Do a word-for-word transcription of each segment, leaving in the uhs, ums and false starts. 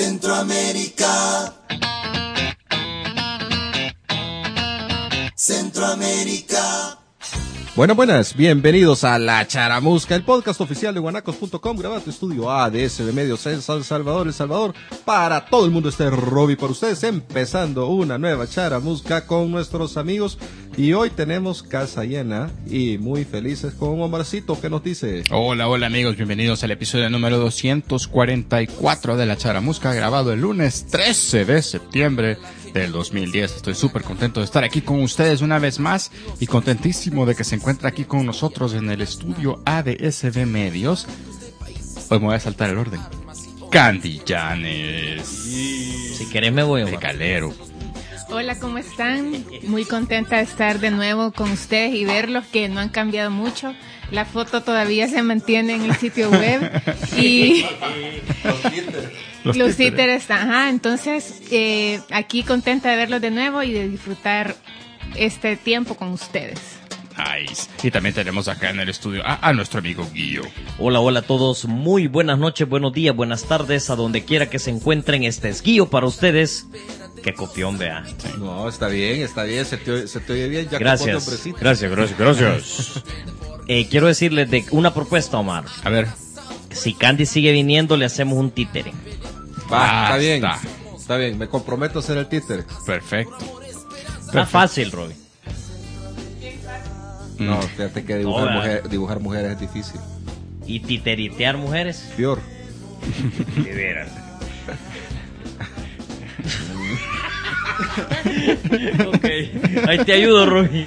Centroamérica. Centroamérica. Buenas, buenas, bienvenidos a La Charamusca, el podcast oficial de guanacos punto com, grabado en estudio A D S B Medios en San Salvador, El Salvador, para todo el mundo. Este es Robbie para ustedes, empezando una nueva Charamusca con nuestros amigos, y hoy tenemos casa llena y muy felices con Omarcito, ¿qué nos dice? Hola, hola amigos, bienvenidos al episodio número doscientos cuarenta y cuatro de La Charamusca, grabado el lunes trece de septiembre del dos mil diez. Estoy súper contento de estar aquí con ustedes una vez más y contentísimo de que se encuentre aquí con nosotros en el estudio A D S B Medios. Hoy me voy a saltar el orden. Candy Yanes. Si querés me voy, de Calero. Hola, ¿cómo están? Muy contenta de estar de nuevo con ustedes y verlos, que no han cambiado mucho. La foto todavía se mantiene en el sitio web y Los, los títeres, ajá. Entonces, eh, aquí contenta de verlos de nuevo y de disfrutar este tiempo con ustedes. Nice. Y también tenemos acá en el estudio a, a nuestro amigo Guillo. Hola, hola a todos, muy buenas noches, buenos días, buenas tardes, a donde quiera que se encuentren. Este es Guillo para ustedes. Qué copión, vea. Sí. No, está bien, está bien, se te, se te oye bien. Ya gracias, gracias, gracias, gracias. eh, quiero decirles de una propuesta, Omar. A ver. Si Candy sigue viniendo, le hacemos un títere. Va, está bien, está. está bien, me comprometo a ser el títere. Perfecto. Está Perfecto. fácil, Robbie. No, fíjate que dibujar, No, mujer, dibujar mujeres es difícil. ¿Y titeritear mujeres? Peor. De veras. Ok, ahí te ayudo, Robbie.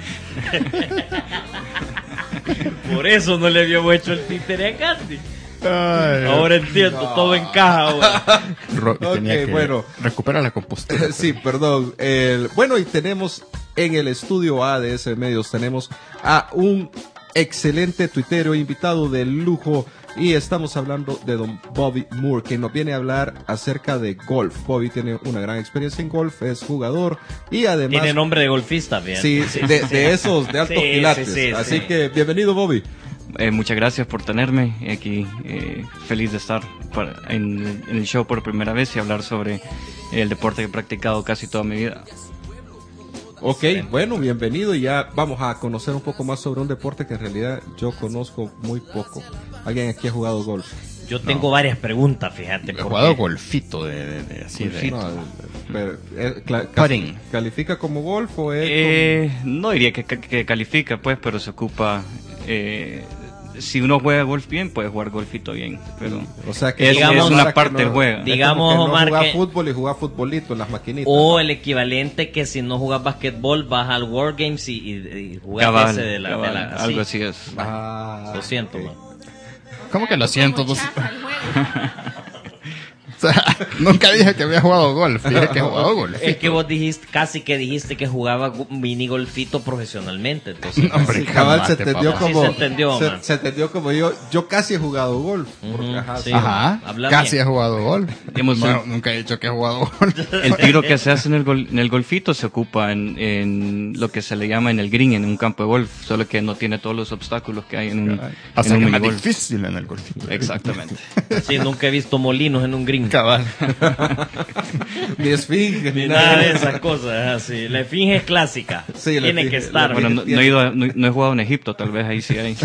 Por eso no le habíamos hecho el títere a Candy. Ay, ahora entiendo, no. Todo encaja ahora. Ro- Ok, tenía que bueno. Recupera la compostura. Sí, perdón. El, bueno, y tenemos en el estudio A D S Medios, tenemos a un excelente tuitero invitado de lujo, y estamos hablando de don Bobby Moore, que nos viene a hablar acerca de golf. Bobby tiene una gran experiencia en golf, es jugador y además... Tiene nombre de golfista, bien. Sí, sí, de, sí. de esos, de altos Sí, pilates. sí, sí, Así sí. que bienvenido, Bobby. Eh, muchas gracias por tenerme aquí, eh, feliz de estar para, en, en el show por primera vez y hablar sobre el deporte que he practicado casi toda mi vida. Ok, bueno, bienvenido, y ya vamos a conocer un poco más sobre un deporte que en realidad yo conozco muy poco. ¿Alguien aquí ha jugado golf? Yo tengo No. varias preguntas, fíjate. He porque- jugado golfito de, de, de así de... No, pero, eh, cla- Putting. ¿Califica como golf o es Eh, no diría que, que califica, pues, pero se ocupa... Eh, si uno juega golf bien, puede jugar golfito bien, pero como, o sea que es, digamos- es una Ahora que parte del no- juego. es Digamos, como que Omar, no jugar que- fútbol y jugar futbolito en las maquinitas. O el equivalente que si no jugas basquetbol, vas al War Games y, y, y jugás Cabal, ese de la... de cabal, la- así. algo así es. Ah, Lo siento, ok. man. ¿Cómo que lo siento? Como Pues, chafa el juego. o sea, nunca dije que había jugado golf, dije que he jugado golf. Es que vos dijiste, casi que dijiste que jugaba gu- mini golfito profesionalmente, entonces... Hombre, Sí, cabal, se calmate, entendió papá. como Sí, se entendió, se, man. se entendió como yo yo casi he jugado golf porque, Ujú, ajá, sí. Ajá, Habla casi bien. he jugado golf. Digamos, No, el- nunca he dicho que he jugado golf. El tiro que se hace en el, gol- en el golfito se ocupa en, en lo que se le llama en el green, en un campo de golf, solo que no tiene todos los obstáculos que hay en un, O sea, en que un es más minigolf. difícil en el golfito. Exactamente. Sí, nunca he visto molinos en un green. Cabal. ni esfinge ni Ni nada de nada. esas cosas, así. La esfinge es clásica. Sí, la Tiene esfinge- que estar. la Bueno, esfinge- no, no he ido a- no, no he jugado en Egipto, tal vez ahí sí hay.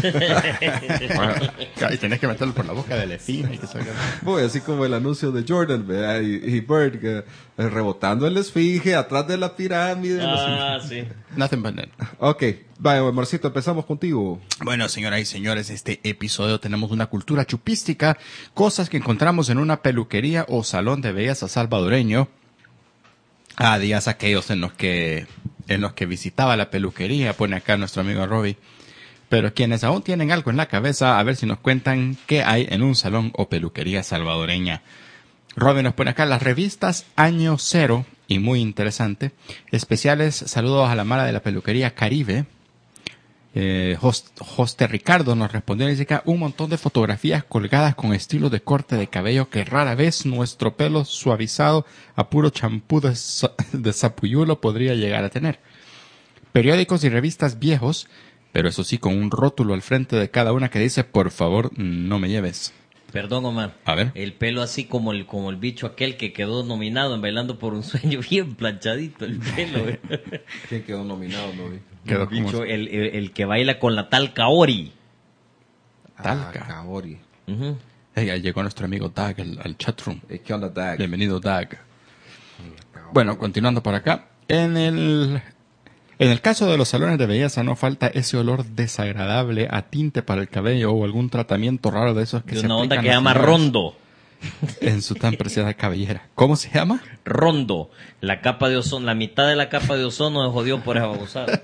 Y tienes que meterlo por la boca de la esfinge. que saca- Voy, así como el anuncio de Jordan, ¿verdad? Y, y Bird, que, eh, rebotando en la esfinge, atrás de la pirámide. no sé. Ah, sí. Nothing but that. Ok, vaya, Marcito, empezamos contigo. Bueno, señoras y señores, este episodio tenemos una cultura chupística, cosas que encontramos en una peluquería o salón de belleza salvadoreño. Ah, días aquellos en los que en los que visitaba la peluquería, pone acá nuestro amigo Robbie. Pero quienes aún tienen algo en la cabeza, a ver si nos cuentan qué hay en un salón o peluquería salvadoreña. Robbie nos pone acá las revistas Año Cero, y muy interesante. Especiales saludos a la mala de la peluquería Caribe. Eh, host, Hoste Ricardo nos respondió y dice que un montón de fotografías colgadas con estilos de corte de cabello que rara vez nuestro pelo suavizado a puro champú de, sa- de sapuyulo podría llegar a tener. Periódicos y revistas viejos, pero eso sí con un rótulo al frente de cada una que dice por favor no me lleves. Perdón, Omar. A ver. El pelo así como el como el bicho aquel que quedó nominado en Bailando por un Sueño, bien planchadito el pelo. ¿Quién quedó nominado? No vi. Quedó el como- bicho, el, el, el que baila con la tal Kaori. Talca. Ah, Kaori. Ujú. Hey, ahí llegó nuestro amigo Dag al, al chatroom. Eh, ¿Qué onda, Dag? Bienvenido, Dag. Bueno, continuando por acá. En el, en el caso de los salones de belleza no falta ese olor desagradable a tinte para el cabello o algún tratamiento raro de esos que De se una onda aplican que las llama señoras rondo. en su tan preciada cabellera. ¿Cómo se llama? Rondo. La capa de ozono, la mitad de la capa de ozono se jodió por esa babosada.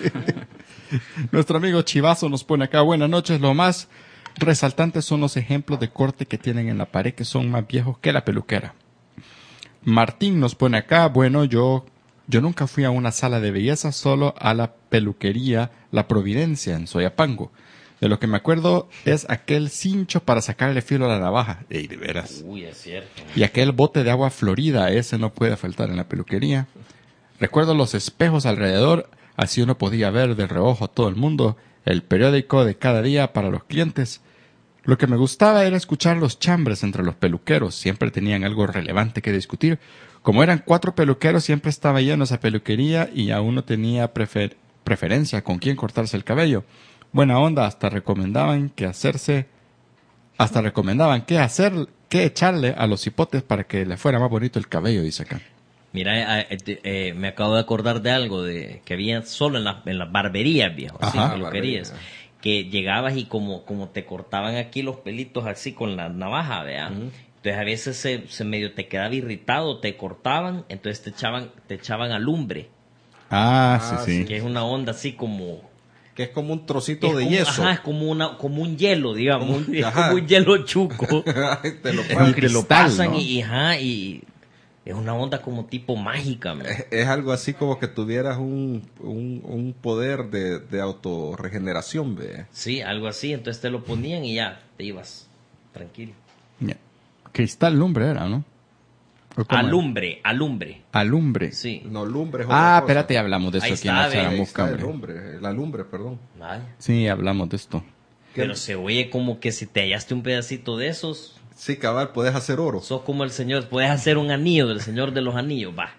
Nuestro amigo Chivazo nos pone acá, buenas noches, lo más resaltantes son los ejemplos de corte que tienen en la pared que son más viejos que la peluquera. Martín nos pone acá, bueno, yo, yo nunca fui a una sala de belleza, solo a la peluquería La Providencia en Soyapango. De lo que me acuerdo es aquel cincho para sacarle filo a la navaja. Ey, de veras. Uy, es cierto. Y aquel bote de agua florida, ese no puede faltar en la peluquería. Recuerdo los espejos alrededor, así uno podía ver de reojo a todo el mundo, el periódico de cada día para los clientes. Lo que me gustaba era escuchar los chambres entre los peluqueros, siempre tenían algo relevante que discutir. Como eran cuatro peluqueros, siempre estaba lleno esa peluquería y a uno tenía prefer- preferencia con quién cortarse el cabello. Buena onda, hasta recomendaban que hacerse, hasta recomendaban qué hacer, qué echarle a los hipotes para que le fuera más bonito el cabello, dice acá. Mira, eh, eh, eh, me acabo de acordar de algo de que había solo en, la, en las barberías, viejo, así, Ajá. peluquerías, Barbería. que llegabas y como, como te cortaban aquí los pelitos así con la navaja, vea. Entonces a veces se, se medio te quedaba irritado, te cortaban, entonces te echaban, te echaban alumbre, Ah, Ah, sí, sí. que es una onda así como Que es como un trocito es de como- yeso. Ajá, es como una, como un hielo, digamos, Como- un- es ajá. como un hielo chuco. Te lo Es y un pasan. te lo cristal, pasan ¿no? y, y, ajá, y es una onda como tipo mágica, man. Es, es algo así como que tuvieras un, un, un poder de, de autorregeneración, ve. Sí, algo así, entonces te lo ponían y ya, te ibas tranquilo. Ya. Cristal lumbre era, ¿no? ¿O cómo era? Alumbre, alumbre, Alumbre. sí. No, lumbre es Ah, otra cosa. espérate, hablamos de eso Ahí aquí en está, la ve. Ahí Charamusca, está el hombre. lumbre, la lumbre, perdón. Vaya. Sí, hablamos de esto. Pero se oye como que si te hallaste un pedacito de esos, Sí, cabal, puedes hacer oro. sos como el señor, puedes hacer un anillo del señor de los anillos, va.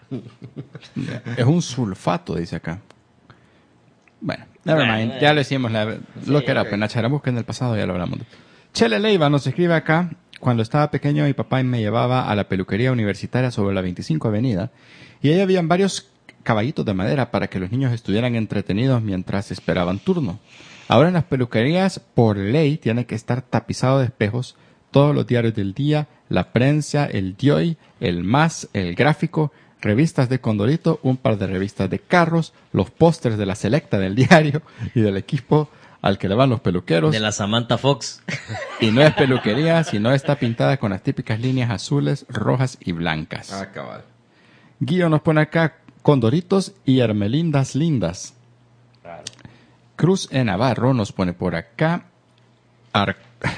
Es un sulfato, dice acá. Bueno, never Bueno, mind. eh. Ya lo hicimos. La, lo Sí, que era ok. pena Charamusca en el pasado, ya lo hablamos. Chele Leiva nos escribe acá. Cuando estaba pequeño, mi papá me llevaba a la peluquería universitaria sobre la veinticinco Avenida. Y ahí habían varios caballitos de madera para que los niños estuvieran entretenidos mientras esperaban turno. Ahora en las peluquerías, por ley, tiene que estar tapizado de espejos todos los diarios del día, la prensa, el D I O I, el M A S, el gráfico, revistas de Condorito, un par de revistas de carros, los pósters de la selecta del diario y del equipo al que le van los peluqueros. De la Samantha Fox. Y no es peluquería, sino está pintada con las típicas líneas azules, rojas y blancas. Ah, cabal. Guillo nos pone acá Condoritos y Hermelindas lindas. Cruz en Navarro nos pone por acá Ar-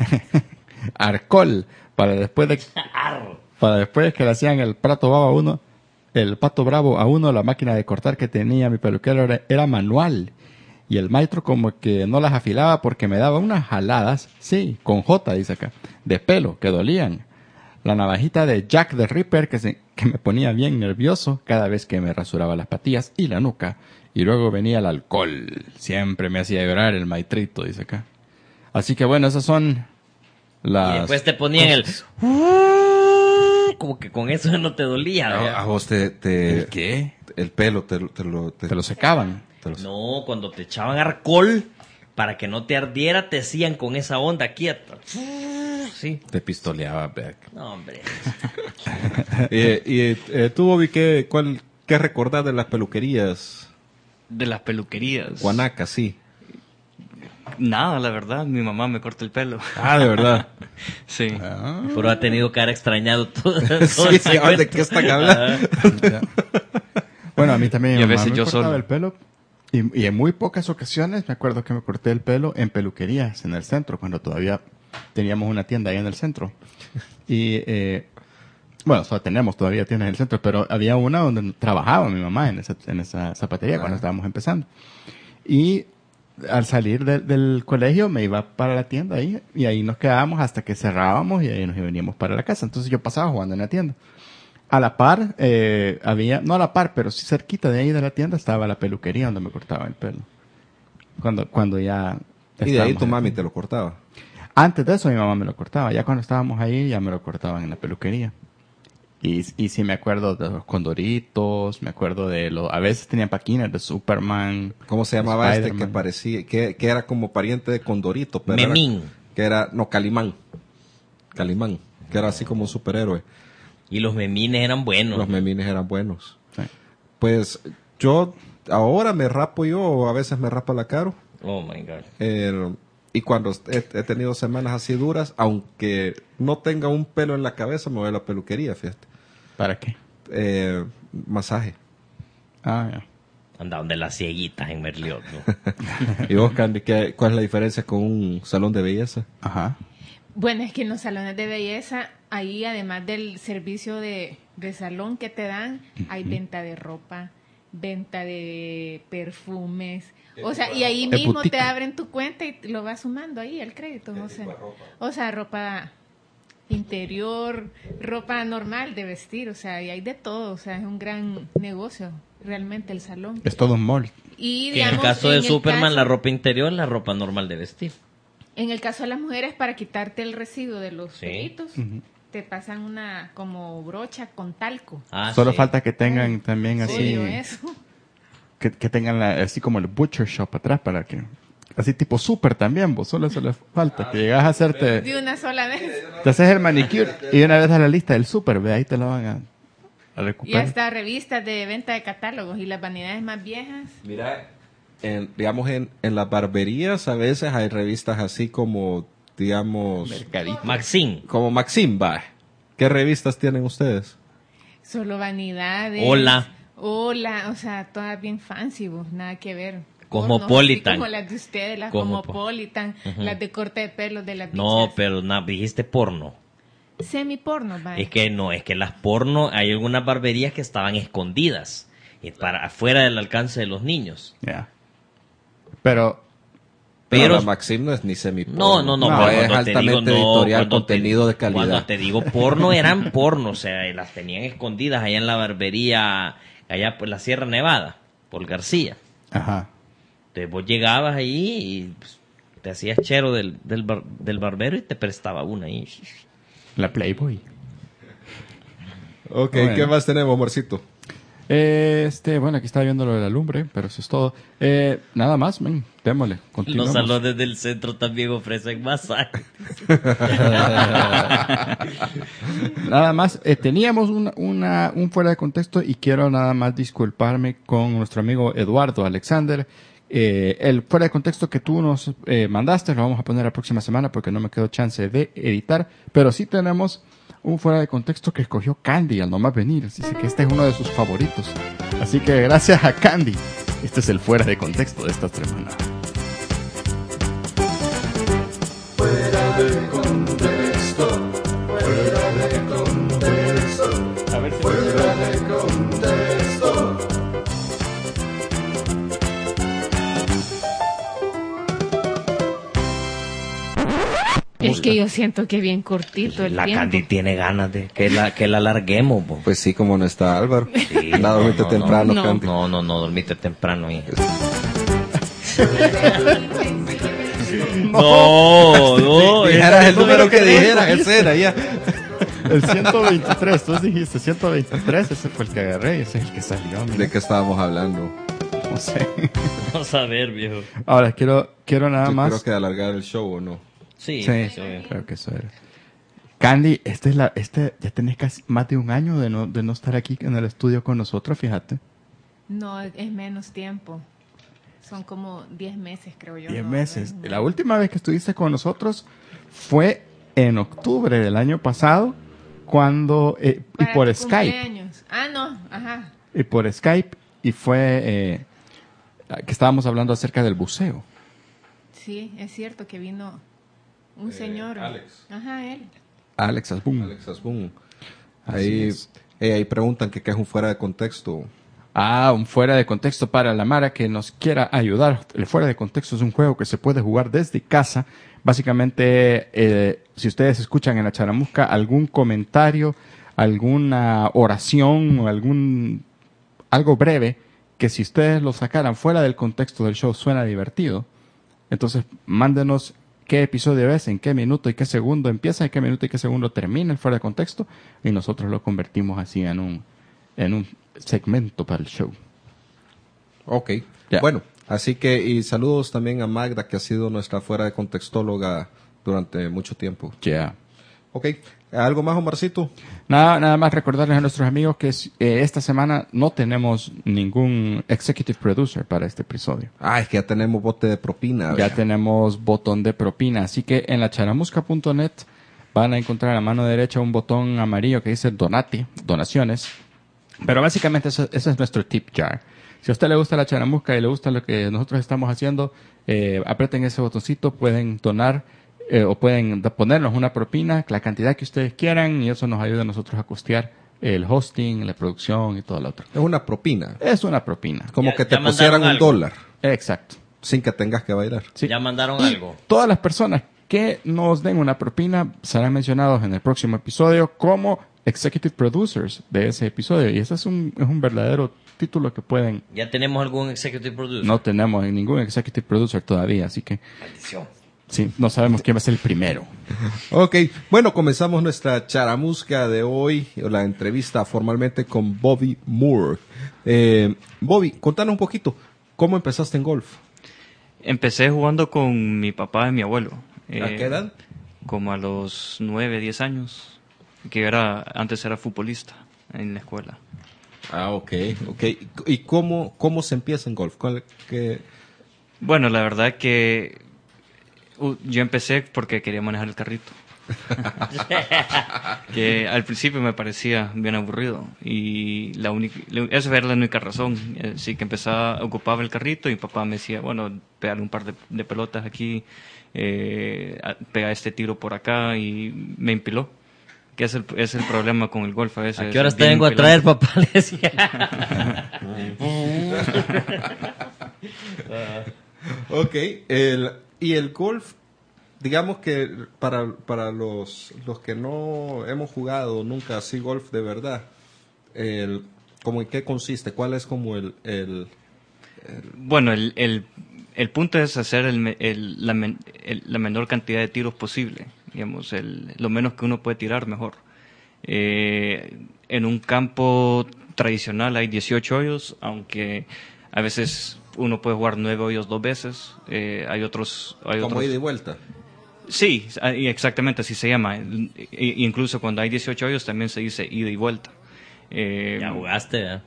Arcol para después de para después que le hacían el pato bravo a uno, el pato bravo a uno, la máquina de cortar que tenía mi peluquero era, era manual. Y el maestro como que no las afilaba porque me daba unas jaladas, sí, con J dice acá, de pelo, que dolían. La navajita de Jack the Ripper que, se, que me ponía bien nervioso cada vez que me rasuraba las patillas y la nuca. Y luego venía el alcohol. Siempre me hacía llorar el maestrito, dice acá. Así que bueno, esas son las... Y después te ponían el... Como que con eso no te dolía, A, ¿verdad? a vos te, te- ¿El qué? el pelo te, te lo... Te, Te lo secaban. te lo- No, cuando te echaban alcohol, para que no te ardiera, te hacían con esa onda aquí. at- Sí. te pistoleaba, Beck. No, hombre. Eh, y eh, tú, Bobby, ¿qué, cuál, ¿qué recordás de las peluquerías? De las peluquerías. Guanaca, sí. Nada, la verdad, mi mamá me corta el pelo. Ah, de verdad. Sí. Pero ha tenido que haber extrañado todo. todo Sí, el sí, ¿de segmento. qué están hablando? Bueno, a mí también Y mi a mamá veces me yo cortaba solo. el pelo. Y, y en muy pocas ocasiones me acuerdo que me corté el pelo en peluquerías en el centro, cuando todavía teníamos una tienda ahí en el centro. Y, eh, bueno, o sea, tenemos todavía tiendas en el centro, pero había una donde trabajaba mi mamá en esa, en esa zapatería cuando estábamos empezando. Y al salir de- del colegio me iba para la tienda ahí y ahí nos quedábamos hasta que cerrábamos y ahí nos veníamos para la casa. Entonces yo pasaba jugando en la tienda. A la par, eh, había, no a la par, pero sí cerquita de ahí de la tienda estaba la peluquería donde me cortaba el pelo. Cuando, cuando ya... Y de ahí estábamos tu en- mami te lo cortaba. Antes de eso mi mamá me lo cortaba. Ya cuando estábamos ahí ya me lo cortaban en la peluquería. Y, y sí me acuerdo de los condoritos, me acuerdo de los... A veces tenían paquines de Superman. ¿Cómo se llamaba este Spider-Man. que parecía, que, que era como pariente de Condorito? Pero era- Memín. que era, no, Calimán. Calimán, que era así como un superhéroe. Y los memines eran buenos. Los memines eran buenos. Sí. Pues yo ahora me rapo yo, o a veces me rapa la Caro. Oh my God. Eh, y cuando he, he tenido semanas así duras, aunque no tenga un pelo en la cabeza, me voy a la peluquería, fíjate. ¿Para qué? Eh, masaje. Ah, ya. Anda donde las cieguitas en Merliot, ¿no? ¿Y vos, Candy, qué, cuál es la diferencia con un salón de belleza? Ajá. Bueno, es que en los salones de belleza, ahí además del servicio de, de salón que te dan, hay venta de ropa, venta de perfumes. O sea, y ahí De mismo boutique. te abren tu cuenta y lo vas sumando ahí el crédito. O sea, o sea, ropa interior, ropa normal de vestir, o sea, y hay de todo. O sea, es un gran negocio realmente el salón. Es todo un mall. Y Que en el digamos, caso de en el Superman, caso- la ropa interior, la ropa normal de vestir. En el caso de las mujeres, para quitarte el residuo de los Sí. pelitos, te pasan una como brocha con talco. Ah, Solo sí. falta que tengan también así... Odio eso. Que, que tengan la- así como el butcher shop atrás para que... Así tipo super también, vos. Solo eso le falta. Que llegas a hacerte... De una sola vez. Te haces el manicure y una vez a la lista del super, ve, ahí te lo van a, a Y recuperar. hasta revistas de venta de catálogos y las vanidades más viejas. Mira, en, digamos, en, en las barberías a veces hay revistas así como, digamos, Mercadito. Maxine. como Maxim, va. ¿Qué revistas tienen ustedes? Solo vanidades. Hola. Hola, o sea, todas bien fancy, vos, nada que ver. Cosmopolitan. Pornos, así como las de ustedes, las Cosmopo- Cosmopolitan, Ujú. las de corte de pelo de las No, bichas. pero na, dijiste porno. Semi-porno, vaya. Es que no, es que las porno, hay algunas barberías que estaban escondidas. Y para afuera del alcance de los niños. Ya. Pero, Pero, Pero- la Maxim no es ni semi No, no, no, No, pero es cuando te altamente digo, no, editorial, cuando te- contenido de calidad. Cuando te digo porno, eran porno, o sea, las tenían escondidas allá en la barbería, allá por la Sierra Nevada, por García. ajá. Entonces vos llegabas ahí y pues, te hacías chero del, del, bar- del barbero y te prestaba una ahí. La Playboy. Ok, Bueno. ¿qué más tenemos, amorcito? Este, bueno, aquí estaba viendo lo de la lumbre, pero eso es todo. Eh, nada más, men, démosle. Los Continuamos. salones del centro también ofrecen masaje. Nada más, eh, teníamos una, una- un fuera de contexto y quiero nada más disculparme con nuestro amigo Eduardo Alexander. Eh, el fuera de contexto que tú nos eh, mandaste lo vamos a poner la próxima semana porque no me quedó chance de editar, pero sí tenemos un fuera de contexto que escogió Candy al nomás venir, así que este es uno de sus favoritos. Así que gracias a Candy, este es el fuera de contexto de esta semana. Es que yo siento que bien cortito el La tiempo. Candy tiene ganas de que la, que la larguemos. po. Pues sí, como no está Álvaro. Sí, La no, dormiste no, temprano, no. Candy. No, no, no, dormiste temprano. hija. No, no. Dijeras el número que dijeras, ese era ya. El ciento veintitrés, tú dijiste ciento veintitrés, ese fue el que agarré, ese es el que salió. mira. ¿De qué estábamos hablando? No sé. Vamos a ver, viejo. Ahora quiero, quiero nada Yo más. creo que alargar el show o no. Sí, Sí, sí, obvio. creo que eso era. Candy, este es la, este, ya tenés casi más de un año de no, de no estar aquí en el estudio con nosotros, fíjate. No, es menos tiempo. Son como diez meses, creo yo. Diez ¿no? meses. No. La última vez que estuviste con nosotros fue en octubre del año pasado, cuando, eh, y Para por tu Skype, cumpleaños. Ah, no, ajá. y por Skype, y fue, eh, que estábamos hablando acerca del buceo. Sí, es cierto que vino un señor. Alex. Ajá, él. Alex Asbun. Alex Asbun. Así Ahí, es. eh, ahí preguntan que qué es un fuera de contexto. Ah, un fuera de contexto para la Mara que nos quiera ayudar. El fuera de contexto es un juego que se puede jugar desde casa. Básicamente, eh, si ustedes escuchan en la Charamusca algún comentario, alguna oración o algún algo breve que si ustedes lo sacaran fuera del contexto del show suena divertido, entonces mándenos qué episodio es, en qué minuto y qué segundo empieza, en qué minuto y qué segundo termina el fuera de contexto, y nosotros lo convertimos así en un, en un segmento para el show. Ok, Ya. bueno, así que y saludos también a Magda, que ha sido nuestra fuera de contextóloga durante mucho tiempo. Ya. Yeah. Ok, ¿algo más, Omarcito? Nada, nada más recordarles a nuestros amigos que eh, esta semana no tenemos ningún executive producer para este episodio. Ah, es que ya tenemos bote de propina. Ya ¿verdad? tenemos botón de propina, así que en la charamusca punto net van a encontrar a la mano derecha un botón amarillo que dice Donati, donaciones. Pero básicamente ese, ese es nuestro tip jar. Si a usted le gusta la charamusca y le gusta lo que nosotros estamos haciendo, eh, aprieten ese botoncito, pueden donar eh, o pueden ponernos una propina, la cantidad que ustedes quieran, y eso nos ayuda a nosotros a costear el hosting, la producción y todo lo otro. Es una propina. Es una propina. Como Ya- que te ya pusieran un mandaron algo. dólar Exacto. sin que tengas que bailar. Sí. Ya mandaron Y algo. todas las personas que nos den una propina serán mencionados en el próximo episodio como executive producers de ese episodio. Y ese es un, es un verdadero título que pueden... Ya tenemos algún executive producer. No tenemos ningún executive producer todavía, así que Maldición. sí, no sabemos quién va a ser el primero. Ok, bueno, comenzamos nuestra charamusca de hoy, la entrevista formalmente con Bobby Moore. Eh, Bobby, contanos un poquito, ¿cómo empezaste en golf? Empecé jugando con mi papá y mi abuelo. ¿A Eh, qué edad? Como a los nueve, diez años. Que era, antes era futbolista en la escuela. Ah, ok, ok. ¿Y cómo, cómo se empieza en golf? ¿Cuál, qué? Bueno, la verdad que uh, yo empecé porque quería manejar el carrito. Que al principio me parecía bien aburrido y la única, esa era la única razón. Así que empezaba, ocupaba el carrito y mi papá me decía, bueno, pegar un par de, de pelotas aquí, eh, pega este tiro por acá, y me empiló. Que es el, es el problema con el golf a veces. ¿A qué horas es te bien vengo a empilante. traer, papá? Le decía. Ok, el, y el golf, digamos que para, para los, los que no hemos jugado nunca así golf de verdad, el, ¿cómo en qué consiste? ¿Cuál es como el... el Bueno, el, el, el punto es hacer el, me- el, la, men- el- la menor cantidad de tiros posible. Digamos, el, lo menos que uno puede tirar, mejor. Eh, en un campo tradicional hay dieciocho hoyos, aunque a veces uno puede jugar nueve hoyos dos veces. Eh, hay otros... Hay como otros ida y vuelta? Sí, ahí exactamente así se llama. I- Incluso cuando hay dieciocho hoyos también se dice ida y vuelta. Eh, Ya jugaste, ¿verdad?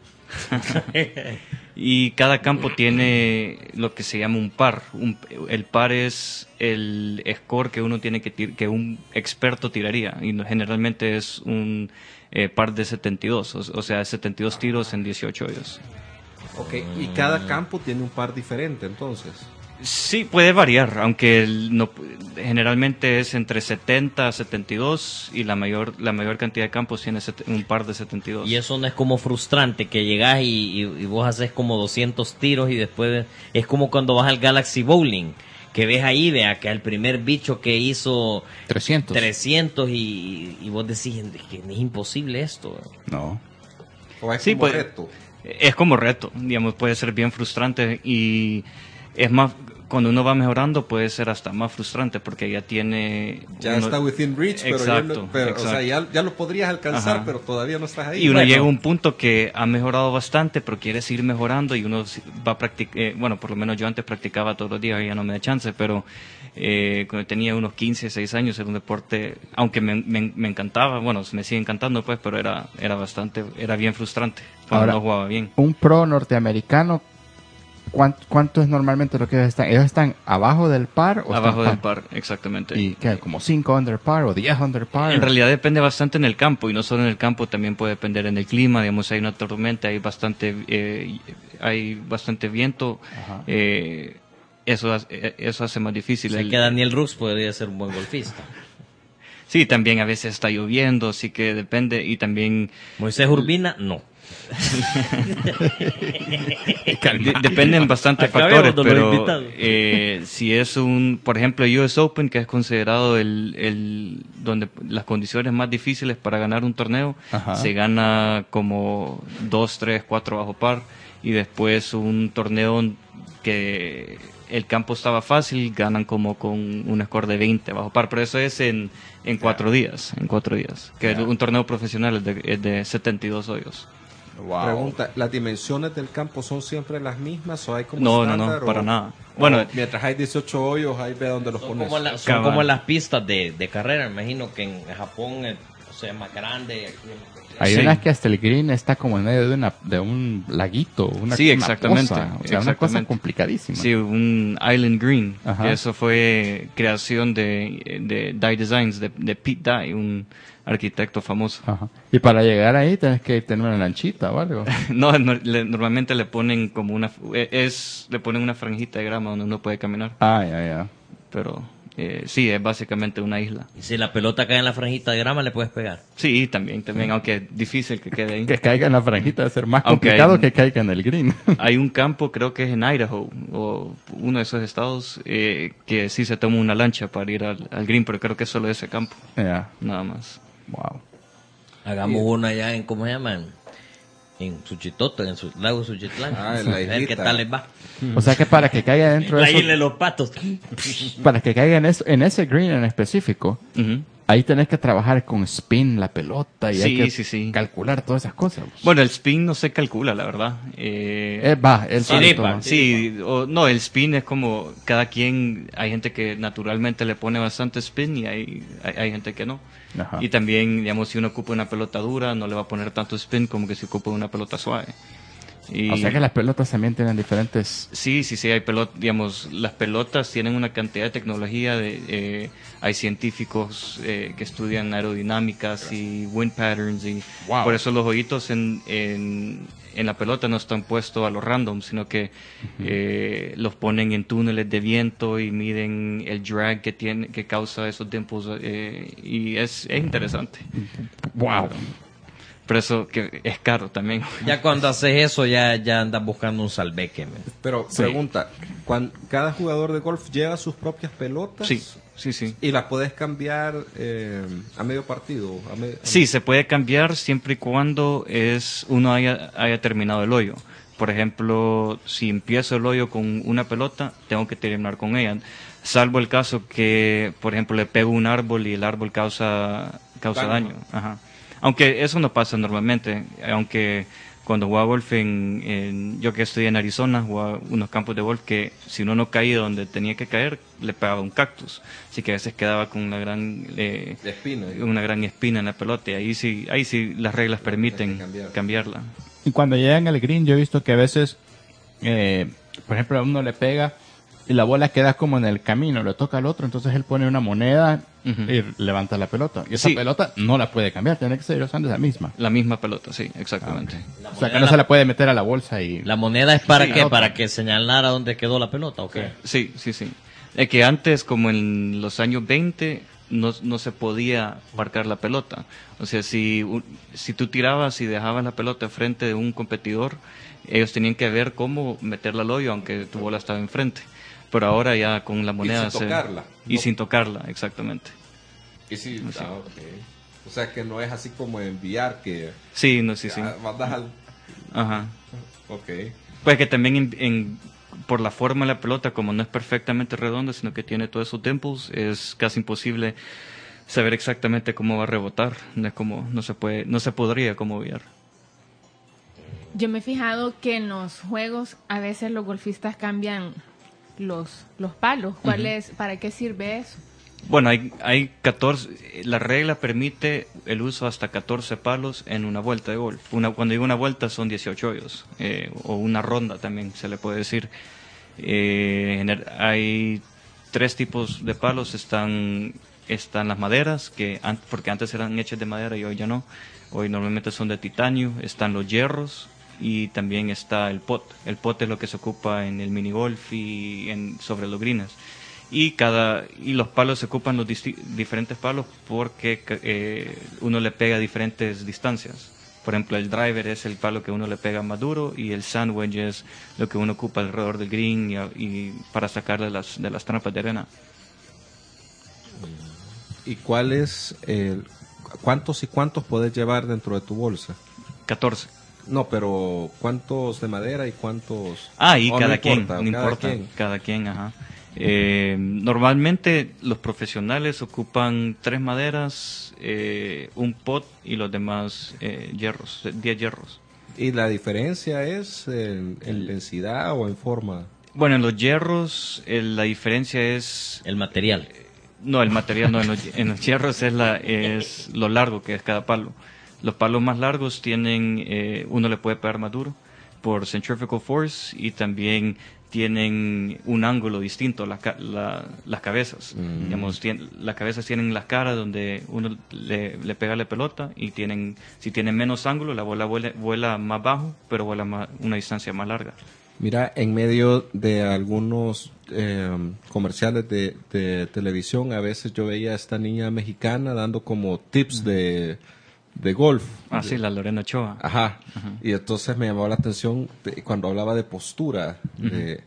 Y cada campo tiene lo que se llama un par. Un- el par es el score que uno tiene que tir- que un experto tiraría, y no- generalmente es un eh, par de setenta y dos, o, o sea, setenta y dos tiros en dieciocho hoyos. Ok, y cada campo tiene un par diferente entonces. Sí, puede variar, aunque el no, generalmente es entre setenta a setenta y dos, y la mayor la mayor cantidad de campos tiene set- un par de setenta y dos. Y eso no es como frustrante, que llegas y, y, y vos haces como doscientos tiros y después es como cuando vas al Galaxy Bowling, que ves ahí, vea, que el primer bicho que hizo trescientos. trescientos y, y vos decís que es imposible esto. No. ¿O es Sí, como pues, reto? Es como reto, digamos, puede ser bien frustrante, y es más, cuando uno va mejorando puede ser hasta más frustrante porque ya tiene... Ya uno- está within reach, pero, ya, Exacto, no- pero, o sea, exacto. ya, ya lo podrías alcanzar, Ajá. pero todavía no estás ahí. Y uno Bueno. llega a un punto que ha mejorado bastante, pero quiere seguir mejorando, y uno si- va a practicar, bueno, por lo menos yo antes practicaba todos los días, ya no me da chance, pero eh, cuando tenía unos quince, dieciséis años era un deporte, aunque me, me, me encantaba, bueno, me sigue encantando pues, pero era, era bastante, era bien frustrante cuando Ahora, no jugaba bien. Un pro norteamericano, ¿cuán- ¿cuánto es normalmente lo que ellos están? ¿Ellos están abajo del par o Abajo están del par, exactamente. ¿Y qué? ¿Como cinco under par o diez under par? En realidad depende bastante en el campo, y no solo en el campo, también puede depender en el clima. Digamos, si hay una tormenta, hay bastante, eh, hay bastante viento, Ajá. eh, eso, hace- eh, eso hace más difícil. Sé el- que Daniel Rux podría ser un buen golfista. Sí, también a veces está lloviendo, así que depende, y también... Moisés Urbina, no. De- dependen bastantes Acabemos factores, de los pero invitados. eh, si es un, por ejemplo, U S Open, que es considerado el, el donde las condiciones más difíciles para ganar un torneo, Ajá. se gana como dos, tres, cuatro bajo par, y después un torneo que el campo estaba fácil, ganan como con un score de veinte bajo par, pero eso es en, en cuatro días, en cuatro días, que Ya. un torneo profesional es de, es de setenta y dos hoyos. Wow. Pregunta, ¿las dimensiones del campo son siempre las mismas o hay como No, no, estándar? no, para o- nada. o Bueno, mientras hay dieciocho hoyos, ahí ve dónde los Son, pones. como, la- son Cabal. como las pistas de, de carrera. Me imagino que en Japón eh, o sea, es más grande. Aquí en- Hay Sí. unas que hasta el green está como en medio de una de un laguito, una, Sí, una exactamente, cosa, o sea, una cosa exactamente. complicadísima. Sí, un Island Green, Ajá. que eso fue creación de, de Dye Designs, de, de Pete Dye, un arquitecto famoso. Ajá. Y para llegar ahí tenés que tener una lanchita o algo. No, no, le- normalmente le ponen como una, es, le ponen una franjita de grama donde uno puede caminar, Ah, ya, ya. pero eh, sí, es básicamente una isla. Y si la pelota cae en la franjita de grama, le puedes pegar. Sí, también, también, aunque es difícil que quede ahí. Que caiga en la franjita debe ser más Aunque complicado hay- que caiga en el green. Hay un campo, creo que es en Idaho, o uno de esos estados, eh, que sí se toma una lancha para ir al, al green, pero creo que es solo ese campo, Ya. nada más. Wow. Hagamos una allá en, ¿cómo se llaman? En Suchitoto, en su lago Suchitlán. Ah, en la A ver qué islita. tal les va. O sea que para que caiga dentro de La isla de eso, los patos. para que caiga en, eso, en ese green en específico, Ujú. ahí tenés que trabajar con spin la pelota y hay Sí, que sí, sí. calcular todas esas cosas. Bueno, el spin no se calcula, la verdad. Eh, Eh, va, el Sí, salto, va, va. sí, o, no, el spin es como cada quien, hay gente que naturalmente le pone bastante spin y hay, hay, hay gente que no. Ajá. Y también, digamos, si uno ocupa una pelota dura, no le va a poner tanto spin como que si ocupa una pelota suave. Y, O sea que las pelotas también tienen diferentes... Sí, sí, sí, hay pelotas, digamos, las pelotas tienen una cantidad de tecnología, de, eh, hay científicos eh, que estudian aerodinámicas y wind patterns, y Wow. por eso los hoyitos en, en, en la pelota no están puestos a los random, sino que eh, los ponen en túneles de viento y miden el drag que tiene, que causa esos dimples, eh, y es, es interesante. Wow. Pero eso que es caro también. Ya cuando haces eso, ya, ya andas buscando un salveque. man. Pero Sí. pregunta, ¿cuán- ¿cada jugador de golf lleva sus propias pelotas? Sí, sí, sí. ¿Y las puedes cambiar eh, a medio partido? A me- a- Sí, se puede cambiar siempre y cuando es uno haya, haya terminado el hoyo. Por ejemplo, si empiezo el hoyo con una pelota, tengo que terminar con ella. Salvo el caso que, por ejemplo, le pego un árbol y el árbol causa, causa Daño. daño. Ajá. Aunque eso no pasa normalmente. Aunque cuando jugaba golf, en, en- yo que estudié en Arizona, jugaba unos campos de golf que si uno no caía donde tenía que caer, le pegaba un cactus. Así que a veces quedaba con una gran... eh, de espina. una gran espina en la pelota y ahí sí, ahí sí las reglas permiten cambiar. cambiarla. Y cuando llegan al green, yo he visto que a veces, eh, por ejemplo, a uno le pega y la bola queda como en el camino, le toca al otro, entonces él pone una moneda Ujú. y levanta la pelota. Y esa Sí. pelota no la puede cambiar, tiene que seguir usando esa misma. La misma pelota, sí, exactamente. La O sea, que moneda- no se la puede meter a la bolsa y... La moneda es para Sí, qué? otra. Para que señalara dónde quedó la pelota, ¿o qué? Sí, sí, sí. Es que antes, como en los años veinte, no, no se podía marcar la pelota. O sea, si, u- si tú tirabas y dejabas la pelota frente de un competidor, ellos tenían que ver cómo meterla al hoyo, aunque tu bola estaba enfrente. Pero ahora ya con la moneda... sin se- tocarla. Y No. sin tocarla, exactamente. Y sí, ah, ok. O sea que no es así como enviar que Sí, no, sí, sí. ah, mandas al... Ajá. Ok. Pues que también en, en- por la forma de la pelota, como no es perfectamente redonda, sino que tiene todos esos dimples, es casi imposible saber exactamente cómo va a rebotar. No es como, no se puede, no se podría como obviar. Yo me he fijado que en los juegos a veces los golfistas cambian los, los palos. ¿Cuál es, para qué sirve eso? Bueno, hay, hay catorce, la regla permite el uso hasta catorce palos en una vuelta de golf. Una, cuando digo una vuelta son dieciocho hoyos, eh, o una ronda también se le puede decir. Eh, gener- hay tres tipos de palos, están, están las maderas, que an- porque antes eran hechas de madera y hoy ya no. Hoy normalmente son de titanio, están los hierros y también está el pot. El pot es lo que se ocupa en el minigolf y en, sobre los greens. Y cada y los palos se ocupan los disti- diferentes palos porque eh, uno le pega a diferentes distancias. Por ejemplo, el driver es el palo que uno le pega más duro y el sandwich es lo que uno ocupa alrededor del green y, y para sacarle las, de las trampas de arena. ¿Y cuál es el, cuántos y cuántos puedes llevar dentro de tu bolsa? catorce. No, pero ¿cuántos de madera y cuántos? Ah, y Oh, cada no quien, importa, no cada importa, quien. cada quien, ajá. Eh, normalmente los profesionales ocupan tres maderas, eh, un pot y los demás eh, hierros, diez hierros. ¿Y la diferencia es en, en densidad o en forma? Bueno, en los hierros eh, la diferencia es... El material. No, el material no, en los, en los hierros es, la, es lo largo que es cada palo. Los palos más largos tienen, eh, uno le puede pegar más duro por centrifugal force y también tienen un ángulo distinto, la, la, las cabezas. Mm. Digamos, tien, las cabezas tienen las caras donde uno le, le pega la pelota y tienen, si tienen menos ángulo, la bola vuela, vuela más bajo, pero vuela más, una distancia más larga. Mira, en medio de algunos eh, comerciales de, de televisión, a veces yo veía a esta niña mexicana dando como tips de, de golf. Ah, de, sí, la Lorena Ochoa. Ajá. Uh-huh. Y entonces me llamaba la atención de, cuando hablaba de postura, uh-huh. de,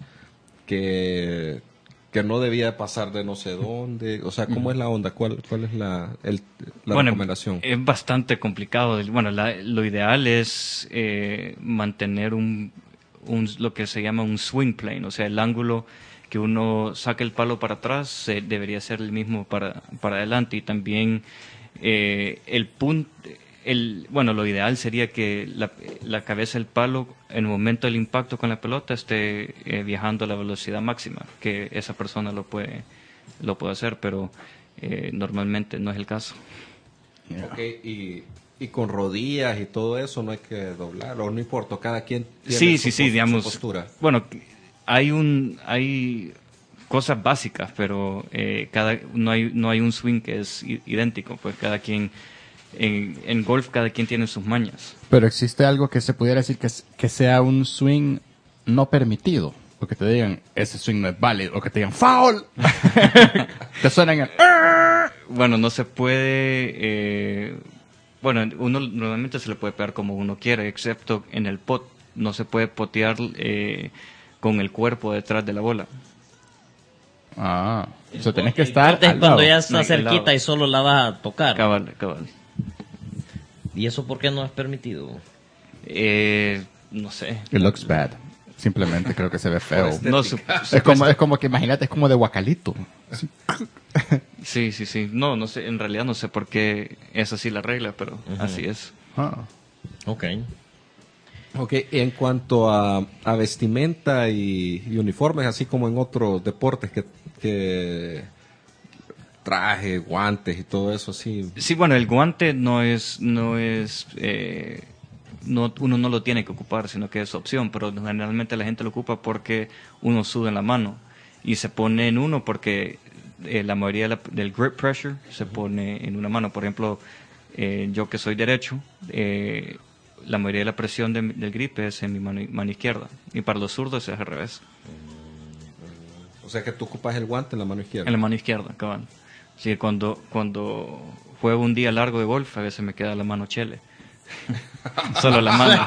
que, que no debía pasar de no sé dónde. O sea, ¿cómo uh-huh. es la onda? ¿Cuál, cuál es la, el, la bueno, recomendación? Es bastante complicado. Bueno, la, lo ideal es eh, mantener un... Un, lo que se llama un swing plane, o sea, el ángulo que uno saca el palo para atrás eh, debería ser el mismo para, para adelante y también eh, el punto, el, bueno, lo ideal sería que la, la cabeza del palo en el momento del impacto con la pelota esté eh, viajando a la velocidad máxima, que esa persona lo puede, lo puede hacer, pero eh, normalmente no es el caso. Yeah. Okay, y... Y con rodillas y todo eso no hay que doblarlo, no importa, cada quien tiene sí, su, sí, sí, su digamos, postura. Bueno, hay un hay cosas básicas, pero eh, cada no hay no hay un swing que es idéntico, pues cada quien en, en golf cada quien tiene sus mañas. Pero existe algo que se pudiera decir que, que sea un swing no permitido, o que te digan ese swing no es válido, o que te digan foul, te suenan el... Bueno, no se puede. Eh, Bueno, uno normalmente se le puede pegar como uno quiere, excepto en el pot. No se puede potear eh, con el cuerpo detrás de la bola. Ah, o sea, tenés que estar es al cuando lado. ya está No, cerquita y solo la vas a tocar. Cabal, cabal. ¿Y eso por qué no es permitido? Eh, no sé. It looks bad. Simplemente creo que se ve feo. No, su, es, como, es como que imagínate, es como de guacalito. Sí, sí, sí. No, no sé, en realidad no sé por qué es así la regla, pero uh-huh. así es. Ah. Ok. Ok, en cuanto a, a vestimenta y, y uniformes, así como en otros deportes que, que traje, guantes y todo eso, sí. Sí, bueno, el guante no es, no es, eh, no, uno no lo tiene que ocupar, sino que es opción, pero generalmente la gente lo ocupa porque uno suda en la mano y se pone en uno porque eh, la mayoría de la, del grip pressure se pone en una mano. Por ejemplo, eh, yo que soy derecho, eh, la mayoría de la presión de, del grip es en mi mano, mano izquierda, y para los zurdos es al revés. O sea que tú ocupas el guante en la mano izquierda. En la mano izquierda, cabal. Sí, cuando, cuando juego un día largo de golf, a veces me queda la mano chele. Solo la mano.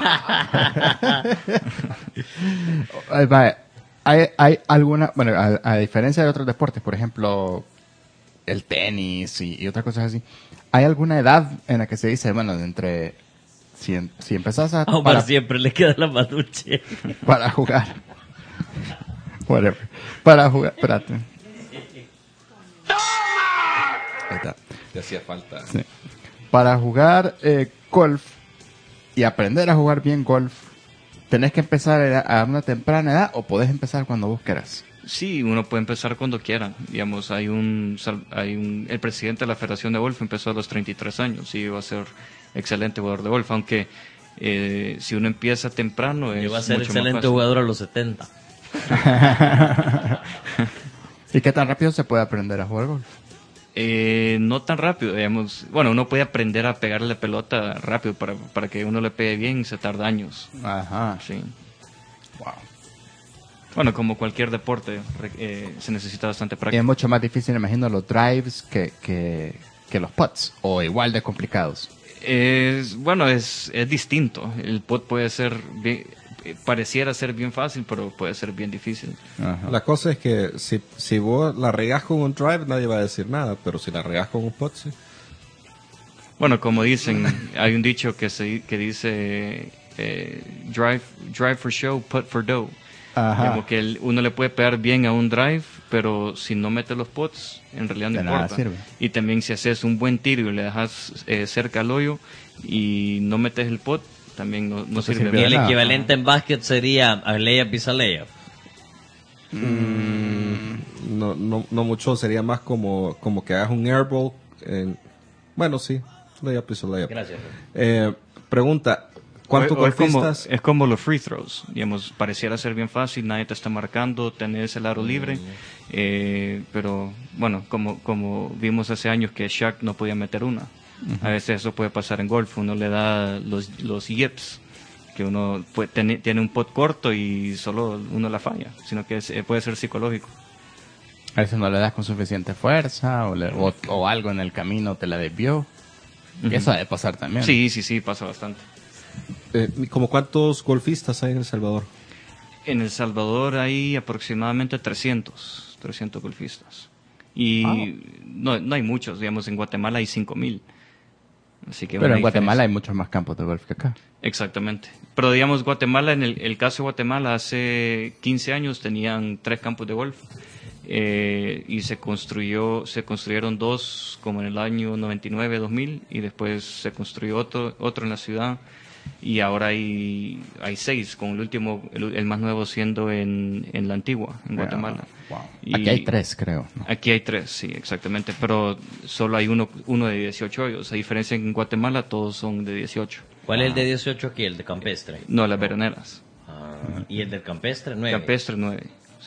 ¿Hay, hay alguna, bueno, a, a diferencia de otros deportes, por ejemplo, el tenis y, y otras cosas así, ¿hay alguna edad en la que se dice, bueno, entre, si, si empezás a... A Omar para, siempre le queda la mano chele. Para jugar. Whatever. Para jugar, espérate. Ahí está. Te hacía falta. Sí. Para jugar eh, golf y aprender a jugar bien golf, ¿tenés que empezar a una temprana edad o podés empezar cuando vos quieras? Sí, uno puede empezar cuando quiera. Digamos, hay un, hay un, el presidente de la Federación de Golf empezó a los treinta y tres años y va a ser excelente jugador de golf, aunque eh, si uno empieza temprano es va a ser mucho excelente más fácil. Jugador a los setenta. ¿Y qué tan rápido se puede aprender a jugar golf? Eh, no tan rápido, digamos. Bueno, uno puede aprender a pegarle la pelota rápido para, para que uno le pegue bien, se tarda años. Ajá. Sí. Wow. Bueno, como cualquier deporte, eh, se necesita bastante práctica. Y es mucho más difícil, imagino, los drives que, que, que los putts, o igual de complicados. Es, bueno, es, es distinto. El pot puede ser, bien, pareciera ser bien fácil, pero puede ser bien difícil. Ajá. La cosa es que si, si vos la regás con un drive, nadie va a decir nada, pero si la regás con un pot, sí. Bueno, como dicen, hay un dicho que se que dice eh, drive drive for show, putt for dough. Ajá. Como que el- uno le puede pegar bien a un drive, pero si no mete los pots, en realidad no De nada importa. sirve. Y también si haces un buen tiro y le dejas eh, cerca al hoyo y no metes el pot, también no, no No te sirve. sirve Y de el nada. equivalente en básquet sería a layup y a layup. No, no, no mucho, sería más como, como que hagas un airball. En, bueno, sí, layup is a layup. Gracias. Eh, pregunta, ¿cuántos O- o es como- golfistas? Es como los free throws, digamos, pareciera ser bien fácil, nadie te está marcando, tenés el aro libre, eh, pero bueno, como, como vimos hace años que Shaq no podía meter una. A veces eso puede pasar en golf, uno le da los, los yips, que uno puede, tiene, tiene un pot corto y solo uno la falla, sino que es- eh, puede ser psicológico. A veces no le das con suficiente fuerza o, le- o, o algo en el camino te la desvió. Y eso debe pasar también. Sí, sí, sí, pasa bastante. Eh, ¿Como cuántos golfistas hay en El Salvador? En El Salvador hay aproximadamente trescientos, trescientos golfistas. Y Wow. no, no hay muchos, digamos, en Guatemala hay cinco mil. Así que Pero una en Guatemala hay diferencia. muchos más campos de golf que acá. Exactamente. Pero digamos, Guatemala, en el, el caso de Guatemala, hace quince años tenían tres campos de golf. Eh, y se construyó, se construyeron dos como en el año noventa y nueve, dos mil, y después se construyó otro, otro en la ciudad. Y ahora hay, hay seis, con el último, el, el más nuevo siendo en, en la Antigua, en Guatemala. Wow. Y- Aquí hay tres, creo. ¿no? Aquí hay tres, sí, exactamente, pero solo hay uno, uno de dieciocho hoyos. A diferencia en Guatemala, todos son de dieciocho. ¿Cuál es el de dieciocho aquí? El de campestre. No, las veraneras. Ah, ¿y el del campestre? nueve. Campestre nueve, sí.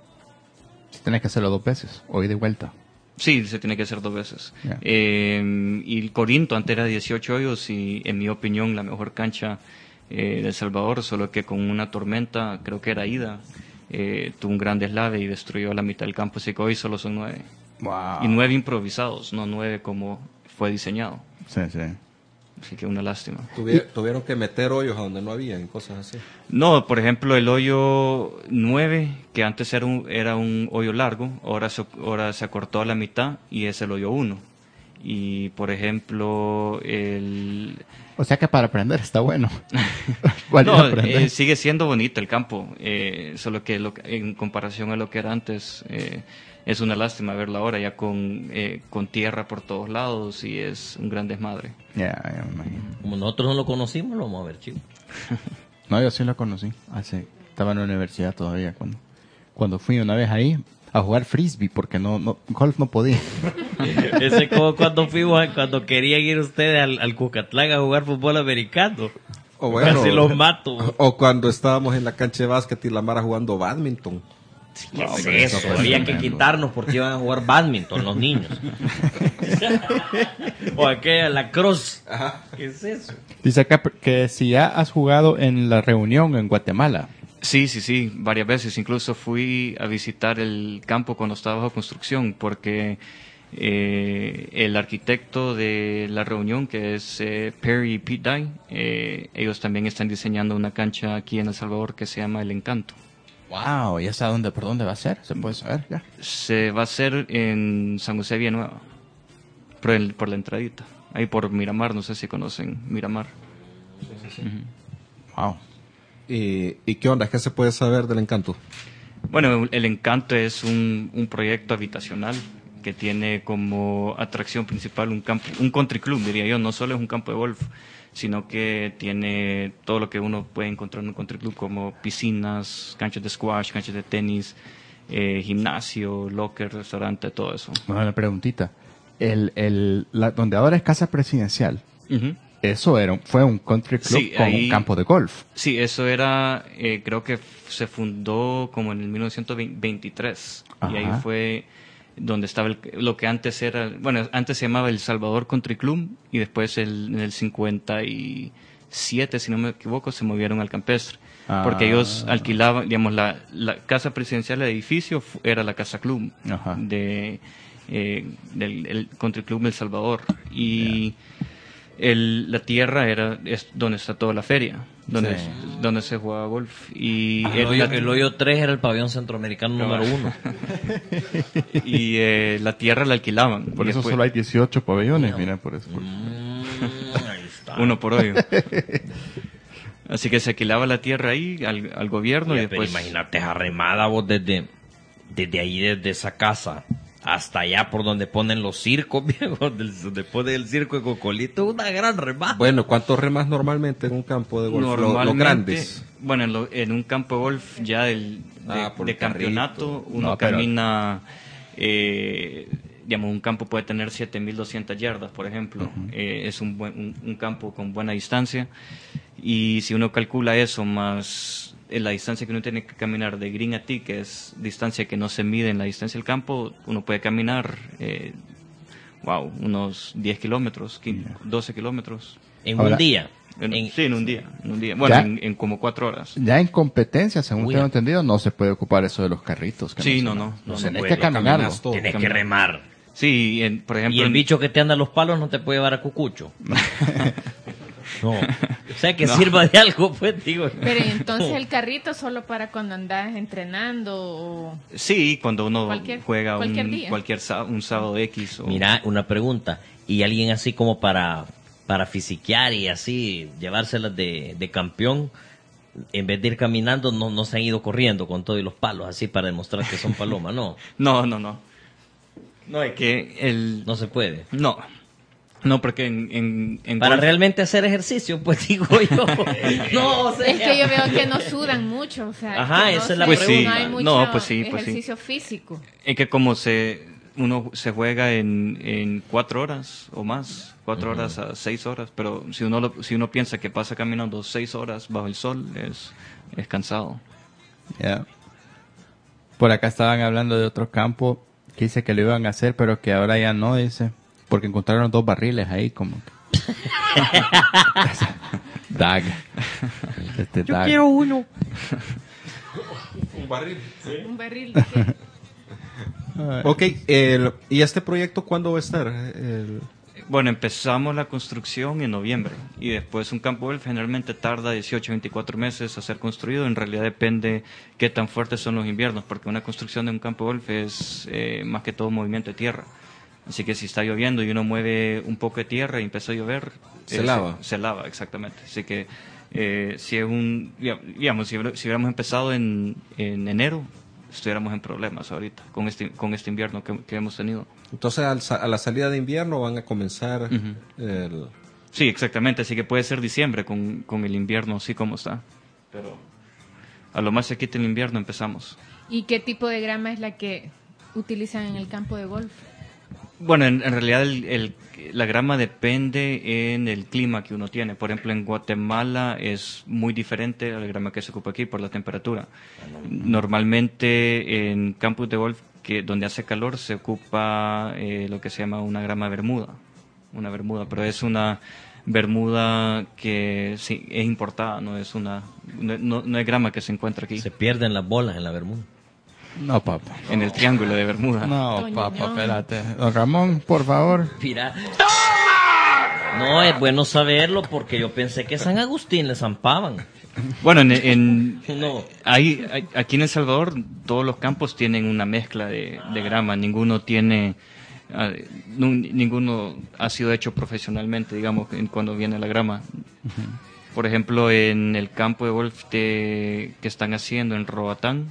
Si tenés que hacerlo dos veces, o ir de vuelta. Sí, se tiene que hacer dos veces. Ya. Eh, y el Corinto antes era dieciocho hoyos y, en mi opinión, la mejor cancha eh, de El Salvador, solo que con una tormenta, creo que era ida, eh, tuvo un gran deslave y destruyó la mitad del campo, así que hoy solo son nueve. Wow. Y nueve improvisados, no nueve como fue diseñado. Sí, sí. Así que una lástima. Tuvi- tuvieron que meter hoyos a donde no había y cosas así. No, por ejemplo, el hoyo nueve, que antes era un, era un hoyo largo, ahora se, ahora se acortó a la mitad y es el hoyo uno. Y, por ejemplo, el... O sea que para aprender está bueno. Vale No, aprender. eh, sigue siendo bonito el campo, eh, solo que lo, en comparación a lo que era antes, eh, es una lástima verlo ahora ya con, eh, con tierra por todos lados y es un gran desmadre. Ya, ya me imagino. Como nosotros no lo conocimos, lo vamos a ver, chico. No, yo sí lo conocí. Hace, estaba en la universidad todavía cuando, cuando fui una vez ahí a jugar frisbee porque no, no golf no podía. Ese es como cuando fuimos, cuando querían ir ustedes al, al Cucatlán a jugar fútbol americano. O bueno, Casi los mato. o cuando estábamos en la cancha de básquet y la Mara jugando badminton. ¿Qué es hombre, eso? eso fue Había que tremendo. quitarnos porque iban a jugar badminton los niños. O aquella, la cruz. ¿Qué es eso? Dice acá que si ya has jugado en la reunión en Guatemala. Sí, sí, sí, varias veces. Incluso fui a visitar el campo cuando estaba bajo construcción porque eh, el arquitecto de la reunión, que es eh, Perry y Pete Dye, eh, ellos también están diseñando una cancha aquí en El Salvador que se llama El Encanto. Wow, ¿ya sabe dónde, por dónde va a ser? ¿Se puede saber ya? Se va a hacer en San José Villanueva, por, el- por la entradita, ahí por Miramar, no sé si conocen Miramar. Wow. ¿Y, ¿Y qué onda? ¿Qué se puede saber del Encanto? Bueno, El Encanto es un, un proyecto habitacional que tiene como atracción principal un campo, un country club, diría yo. No solo es un campo de golf, sino que tiene todo lo que uno puede encontrar en un country club, como piscinas, canchas de squash, canchas de tenis, eh, gimnasio, locker, restaurante, todo eso. Bueno, una preguntita. El, el, la, donde ahora es casa presidencial, Ujú. eso era, un- fue un country club Sí, con ahí- un campo de golf. Sí, eso era, eh, creo que f- se fundó como en el mil novecientos veintitrés. Y ahí Ajá. fue donde estaba el- lo que antes era, bueno, antes se llamaba el Salvador Country Club y después el, en el cincuenta y siete, si no me equivoco, se movieron al campestre. Ah. Porque ellos alquilaban, digamos, la, la casa presidencial del edificio fu- era la casa club Ajá. de, eh, del el Country Club El Salvador. Y El, la tierra era es donde está toda la feria, donde, Sí. donde se jugaba golf. Y El el- hoyo, la- el hoyo tres era el pabellón centroamericano número uno. y eh, la tierra la alquilaban. Por Y eso después- solo hay dieciocho pabellones, mira, por eso. por- Mm, ahí está. uno por hoyo. Así que se alquilaba la tierra ahí al, al gobierno Oye, y pero después... imagínate esa remada vos desde, desde ahí, desde esa casa, hasta allá por donde ponen los circos, viejo, del- donde ponen el circo de Cocolito, una gran remada. Bueno, ¿cuántos remas normalmente en un campo de golf? Lo- Normalmente, Los grandes. bueno, en, lo- en un campo de golf ya del, de, Ah, por de el carrito. campeonato, uno No, pero- camina, eh, digamos, un campo puede tener siete mil doscientas yardas, por ejemplo. Eh, es un, buen, un, un campo con buena distancia. Y si uno calcula eso más eh, la distancia que uno tiene que caminar de green a tee, que es distancia que no se mide en la distancia del campo, uno puede caminar, eh, wow, unos diez kilómetros, quince, doce kilómetros. En Ahora- un día. En- En- sí, en un día. En un día. Bueno, Ya. en, en como cuatro horas. Ya en competencia, según Uy. tengo entendido, no se puede ocupar eso de los carritos. que Sí, no, mencionaba. no, no, Tenés no que puede, caminarlo. caminas todo. Tienes que caminar. remar. Sí, en- por ejemplo... Y el en- bicho que te anda a los palos no te puede llevar a Cucucho. No. O sea, que No. sirva de algo, pues, digo. Pero ¿y entonces el carrito solo para cuando andas entrenando o... Sí, cuando uno Cualquier- juega cualquier un, día. cualquier sá- un sábado X. O, Mira, una pregunta. ¿Y alguien así como para, para fisiquear y así llevárselas de, de campeón, en vez de ir caminando, no, no se han ido corriendo con todo y los palos así para demostrar que son palomas? No, No, no, no. No, es que el... no se puede. No. No, porque en, en, en Para golf- realmente hacer ejercicio, pues digo yo. No, o sea, Es que yo veo que no sudan mucho, o sea, Ajá, que no esa es la se- Pues sí, no hay mucho no, pues sí, pues sí. ejercicio físico. Es que como se uno se juega en, en cuatro horas o más, cuatro horas a seis horas, pero si uno lo- si uno piensa que pasa caminando seis horas bajo el sol, es, es cansado. Ya. Por acá estaban hablando de otro campo que dice que lo iban a hacer, pero que ahora ya no, dice. Porque encontraron dos barriles ahí, como que. Dag. Este yo Dag. quiero uno. Un barril. Un barril de qué? Ok, el- ¿y este proyecto cuándo va a estar? El- Bueno, empezamos la construcción en noviembre y después un campo golf generalmente tarda dieciocho a veinticuatro meses a ser construido. En realidad depende qué tan fuertes son los inviernos, porque una construcción de un campo golf es eh, más que todo movimiento de tierra. Así que si está lloviendo y uno mueve un poco de tierra y empezó a llover... Se lava. Se, lava, exactamente. Así que eh, si es un... Digamos, si, si hubiéramos empezado en, en enero, estuviéramos en problemas ahorita con este, con este invierno que, que hemos tenido. Entonces, al sa- a la salida de invierno van a comenzar Ujú. el... Sí, exactamente. Así que puede ser diciembre con, con el invierno así como está. Pero a lo más se quita el invierno empezamos. ¿Y qué tipo de grama es la que utilizan en el campo de golf? Bueno, en, en realidad el, el- la grama depende en el clima que uno tiene. Por ejemplo, en Guatemala es muy diferente a la grama que se ocupa aquí por la temperatura. Normalmente en campos de golf que donde hace calor se ocupa eh, lo que se llama una grama bermuda. Una bermuda, pero es una bermuda que sí, es importada, no es una no, no- no es grama que se encuentra aquí Se pierden las bolas en la Bermuda. No, papá. en el triángulo de Bermuda. No, Coño, papá, no. espérate. Don Ramón, por favor. Mira. No, es bueno saberlo porque yo pensé que San Agustín le zampaban. Bueno, en, en- No. Hay, hay- aquí en El Salvador todos los campos tienen una mezcla de, de grama, ninguno tiene, ah, nun- ninguno ha sido hecho profesionalmente, digamos, en- cuando viene la grama. Por ejemplo, en el campo de golf de- que están haciendo en Roatán,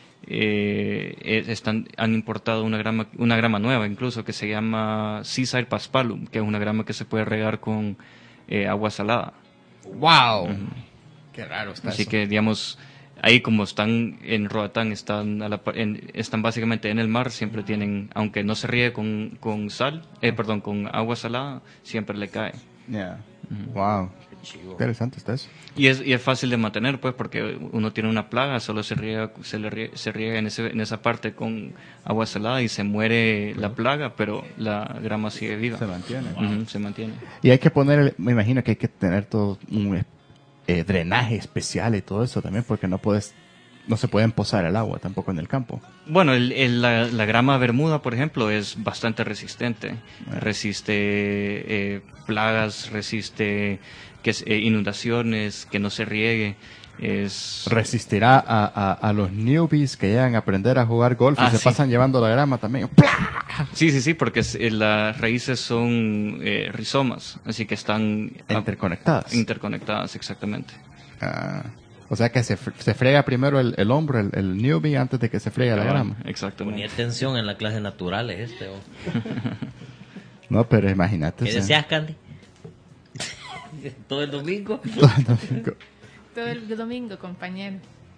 eh, eh, están, han importado una grama, una grama nueva incluso que se llama Seaside Paspalum, que es una grama que se puede regar con eh, agua salada. ¡Wow! Qué raro está Así eso. que, digamos, ahí como están en Roatán, están, a la pa- en- están básicamente en el mar, siempre tienen, aunque no se riegue con, con sal, eh, perdón, con agua salada, siempre le cae. Ya. Wow. Interesante está eso. Y es, y es fácil de mantener, pues, porque uno tiene una plaga, solo se riega, se le riega, se riega en, ese, en esa parte con agua salada y se muere la plaga, pero la grama sigue viva. Se mantiene. Ujú, se mantiene. Y hay que poner, el- me imagino que hay que tener todo un eh, drenaje especial y todo eso también, porque no puedes no se puede posar el agua tampoco en el campo. Bueno, el, el, la, la grama bermuda, por ejemplo, es bastante resistente. Resiste eh, plagas, resiste que es, eh, inundaciones, que no se riegue. Es... Resistirá a, a, a los newbies que llegan a aprender a jugar golf y ah, se sí. pasan llevando la grama también. Sí, sí, sí, porque es, eh, las raíces son eh, rizomas, así que están interconectadas. Interconectadas, exactamente. Ah, o sea que se, se frega primero el, el hombro, el, el newbie, antes de que se friegue la grama. Exactamente. Ponía atención en la clase naturales este. ¿O? No, pero imagínate. ¿Qué deseas, Candy? ¿Todo el domingo? Todo el domingo. Todo el domingo, compañero.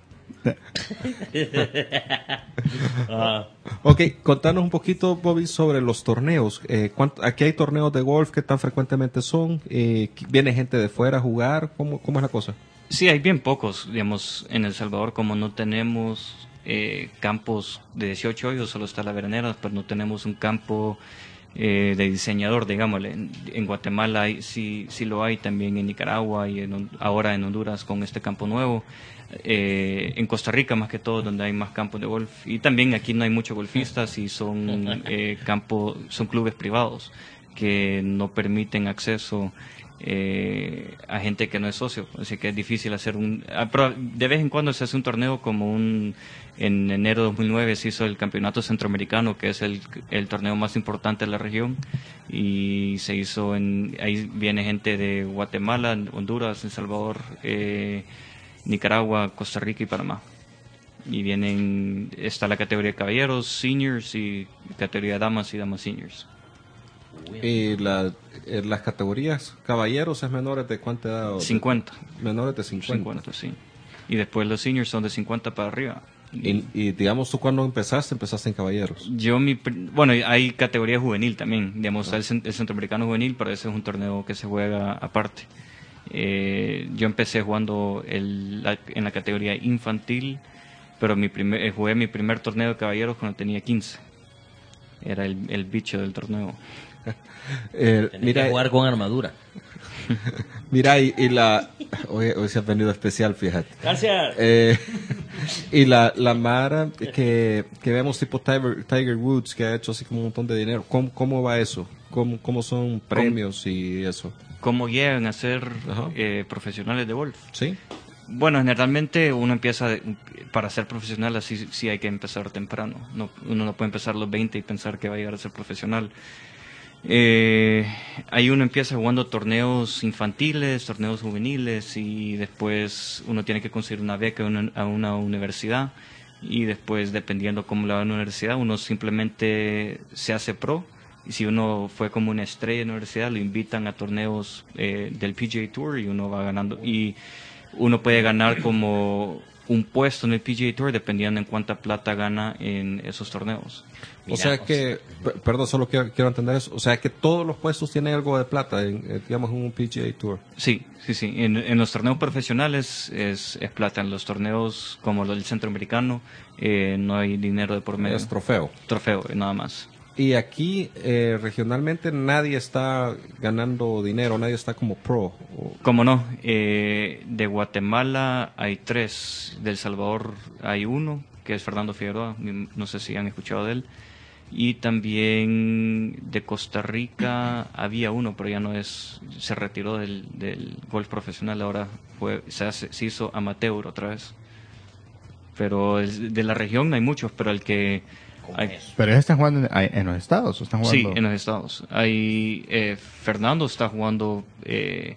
ah. Ok, contanos un poquito, Bobby, sobre los torneos. Eh, ¿Aquí hay torneos de golf? ¿Qué tan frecuentemente son? Eh, ¿Viene gente de fuera a jugar? ¿Cómo, cómo es la cosa? Sí, hay bien pocos, digamos, en El Salvador, como no tenemos eh, campos de dieciocho hoyos, solo está la veranera, pero no tenemos un campo eh, de diseñador, digámosle. En, en Guatemala hay, sí, sí lo hay, también en Nicaragua y en, ahora en Honduras con este campo nuevo. Eh, en Costa Rica más que todo, donde hay más campos de golf, y también aquí no hay muchos golfistas y son eh, campos, son clubes privados que no permiten acceso eh, a gente que no es socio, así que es difícil hacer un... Pero de vez en cuando se hace un torneo, como un en enero de dos mil nueve se hizo el Campeonato Centroamericano, que es el, el torneo más importante de la región, y se hizo en... ahí viene gente de Guatemala, Honduras, El Salvador, eh, Nicaragua, Costa Rica y Panamá. Y vienen, está la categoría de caballeros, seniors, y categoría de damas y damas seniors. ¿Y la, en las categorías caballeros es menores de cuánta edad? cincuenta. Menores de cincuenta. cincuenta, sí. Y después los seniors son de cincuenta para arriba. Y, y digamos, ¿tú cuando empezaste? Empezaste en caballeros. Yo, mi, bueno, hay categoría juvenil también. Digamos, ah. el, el centroamericano juvenil, pero ese es un torneo que se juega aparte. Eh, yo empecé jugando el, la, en la categoría infantil, pero mi primer, jugué mi primer torneo de caballeros cuando tenía quince. Era el, el bicho del torneo. eh, mira, que jugar con armadura. Mira, y, y la... Hoy, hoy se ha venido especial, fíjate. Gracias. Eh, y la, la Mara que, que vemos tipo Tiger, Tiger Woods, que ha hecho así como un montón de dinero. ¿Cómo, cómo va eso? ¿Cómo, cómo son premios ¿Cómo? y eso? ¿Cómo llegan a ser eh, profesionales de golf? Sí. Bueno, generalmente uno empieza, para ser profesional así sí hay que empezar temprano. No, uno no puede empezar a los veinte y pensar que va a llegar a ser profesional. Eh, ahí uno empieza jugando torneos infantiles, torneos juveniles, y después uno tiene que conseguir una beca a una, a una universidad, y después, dependiendo cómo le va a la universidad, uno simplemente se hace pro. Y si uno fue como una estrella en la universidad, lo invitan a torneos eh, del P G A Tour y uno va ganando. Y uno puede ganar como un puesto en el P G A Tour dependiendo en cuánta plata gana en esos torneos. O sea que, perdón, solo quiero, quiero entender eso. O sea que todos los puestos tienen algo de plata, en, digamos, en un P G A Tour. Sí, sí, sí. En, en los torneos profesionales es, es plata. En los torneos como el centroamericano eh, no hay dinero de por medio. Es trofeo. Trofeo, nada más. Y aquí, eh, regionalmente, nadie está ganando dinero, nadie está como pro. ¿Cómo no? Eh, de Guatemala hay tres, de El Salvador hay uno, que es Fernando Figueroa, no sé si han escuchado de él. Y también de Costa Rica había uno, pero ya no es, se retiró del, del golf profesional, ahora fue, se, hace, se hizo amateur otra vez. Pero de la región no hay muchos, pero el que... Hay, pero ellos están jugando en, en los estados, ¿o están jugando? Sí, en los estados. Hay, eh, Fernando está jugando eh,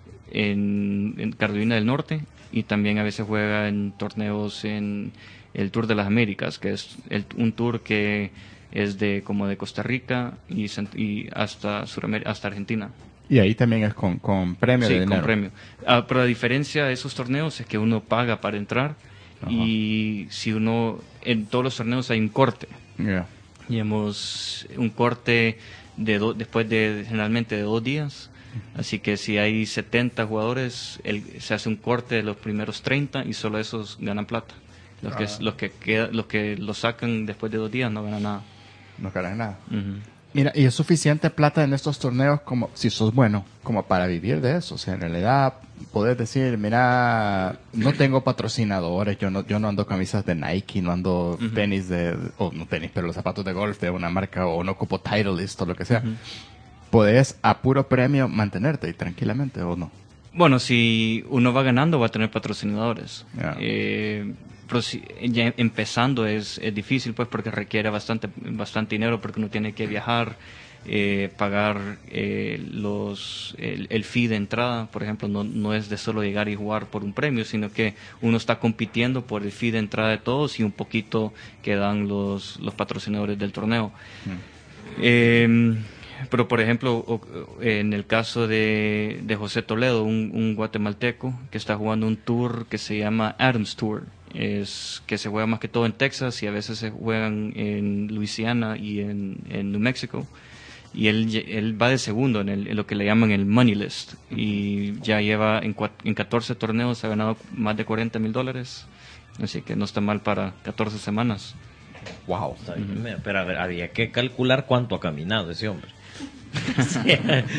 en, en Carolina del Norte, y también a veces juega en torneos en el Tour de las Américas, que es el, un tour que es de como de Costa Rica y, y hasta Sudamérica, hasta Argentina. Y ahí también es con, con premio sí, de dinero. con premio. Ah, pero la diferencia de esos torneos es que uno paga para entrar. Ajá. Y si uno, en todos los torneos hay un corte. Yeah. Digamos, un corte de do, después de generalmente de dos días. Así que si hay setenta jugadores, el, se hace un corte de los primeros treinta y solo esos ganan plata. Los, ah. que, los, que, queda, los que lo sacan después de dos días no ganan nada. No ganan nada. Uh-huh. Mira, y es suficiente plata en estos torneos como, si sos bueno, como para vivir de eso. O sea, en realidad, poder decir, mira, no tengo patrocinadores, yo no, yo no ando camisas de Nike, no ando uh-huh. tenis de, o no tenis, pero los zapatos de golf de una marca, o no ocupo Titleist o lo que sea. Uh-huh. Podés a puro premio mantenerte y tranquilamente, ¿o no? Bueno, si uno va ganando, va a tener patrocinadores. Yeah. Eh, pero si, ya empezando es, es difícil, pues, porque requiere bastante, bastante dinero, porque uno tiene que viajar, eh, pagar eh, los el, el fee de entrada, por ejemplo, no, no es de solo llegar y jugar por un premio, sino que uno está compitiendo por el fee de entrada de todos y un poquito que dan los, los patrocinadores del torneo. Mm. Eh, Pero, por ejemplo, en el caso de, de José Toledo, un, un guatemalteco que está jugando un tour que se llama Adams Tour, es que se juega más que todo en Texas y a veces se juegan en Luisiana y en, en New Mexico. Y él, él va de segundo en, el, en lo que le llaman el Money List. Y ya lleva en, en catorce torneos, ha ganado más de cuarenta mil dólares. Así que no está mal para catorce semanas. Wow. Uh-huh. Pero a ver, había que calcular cuánto ha caminado ese hombre. Sí.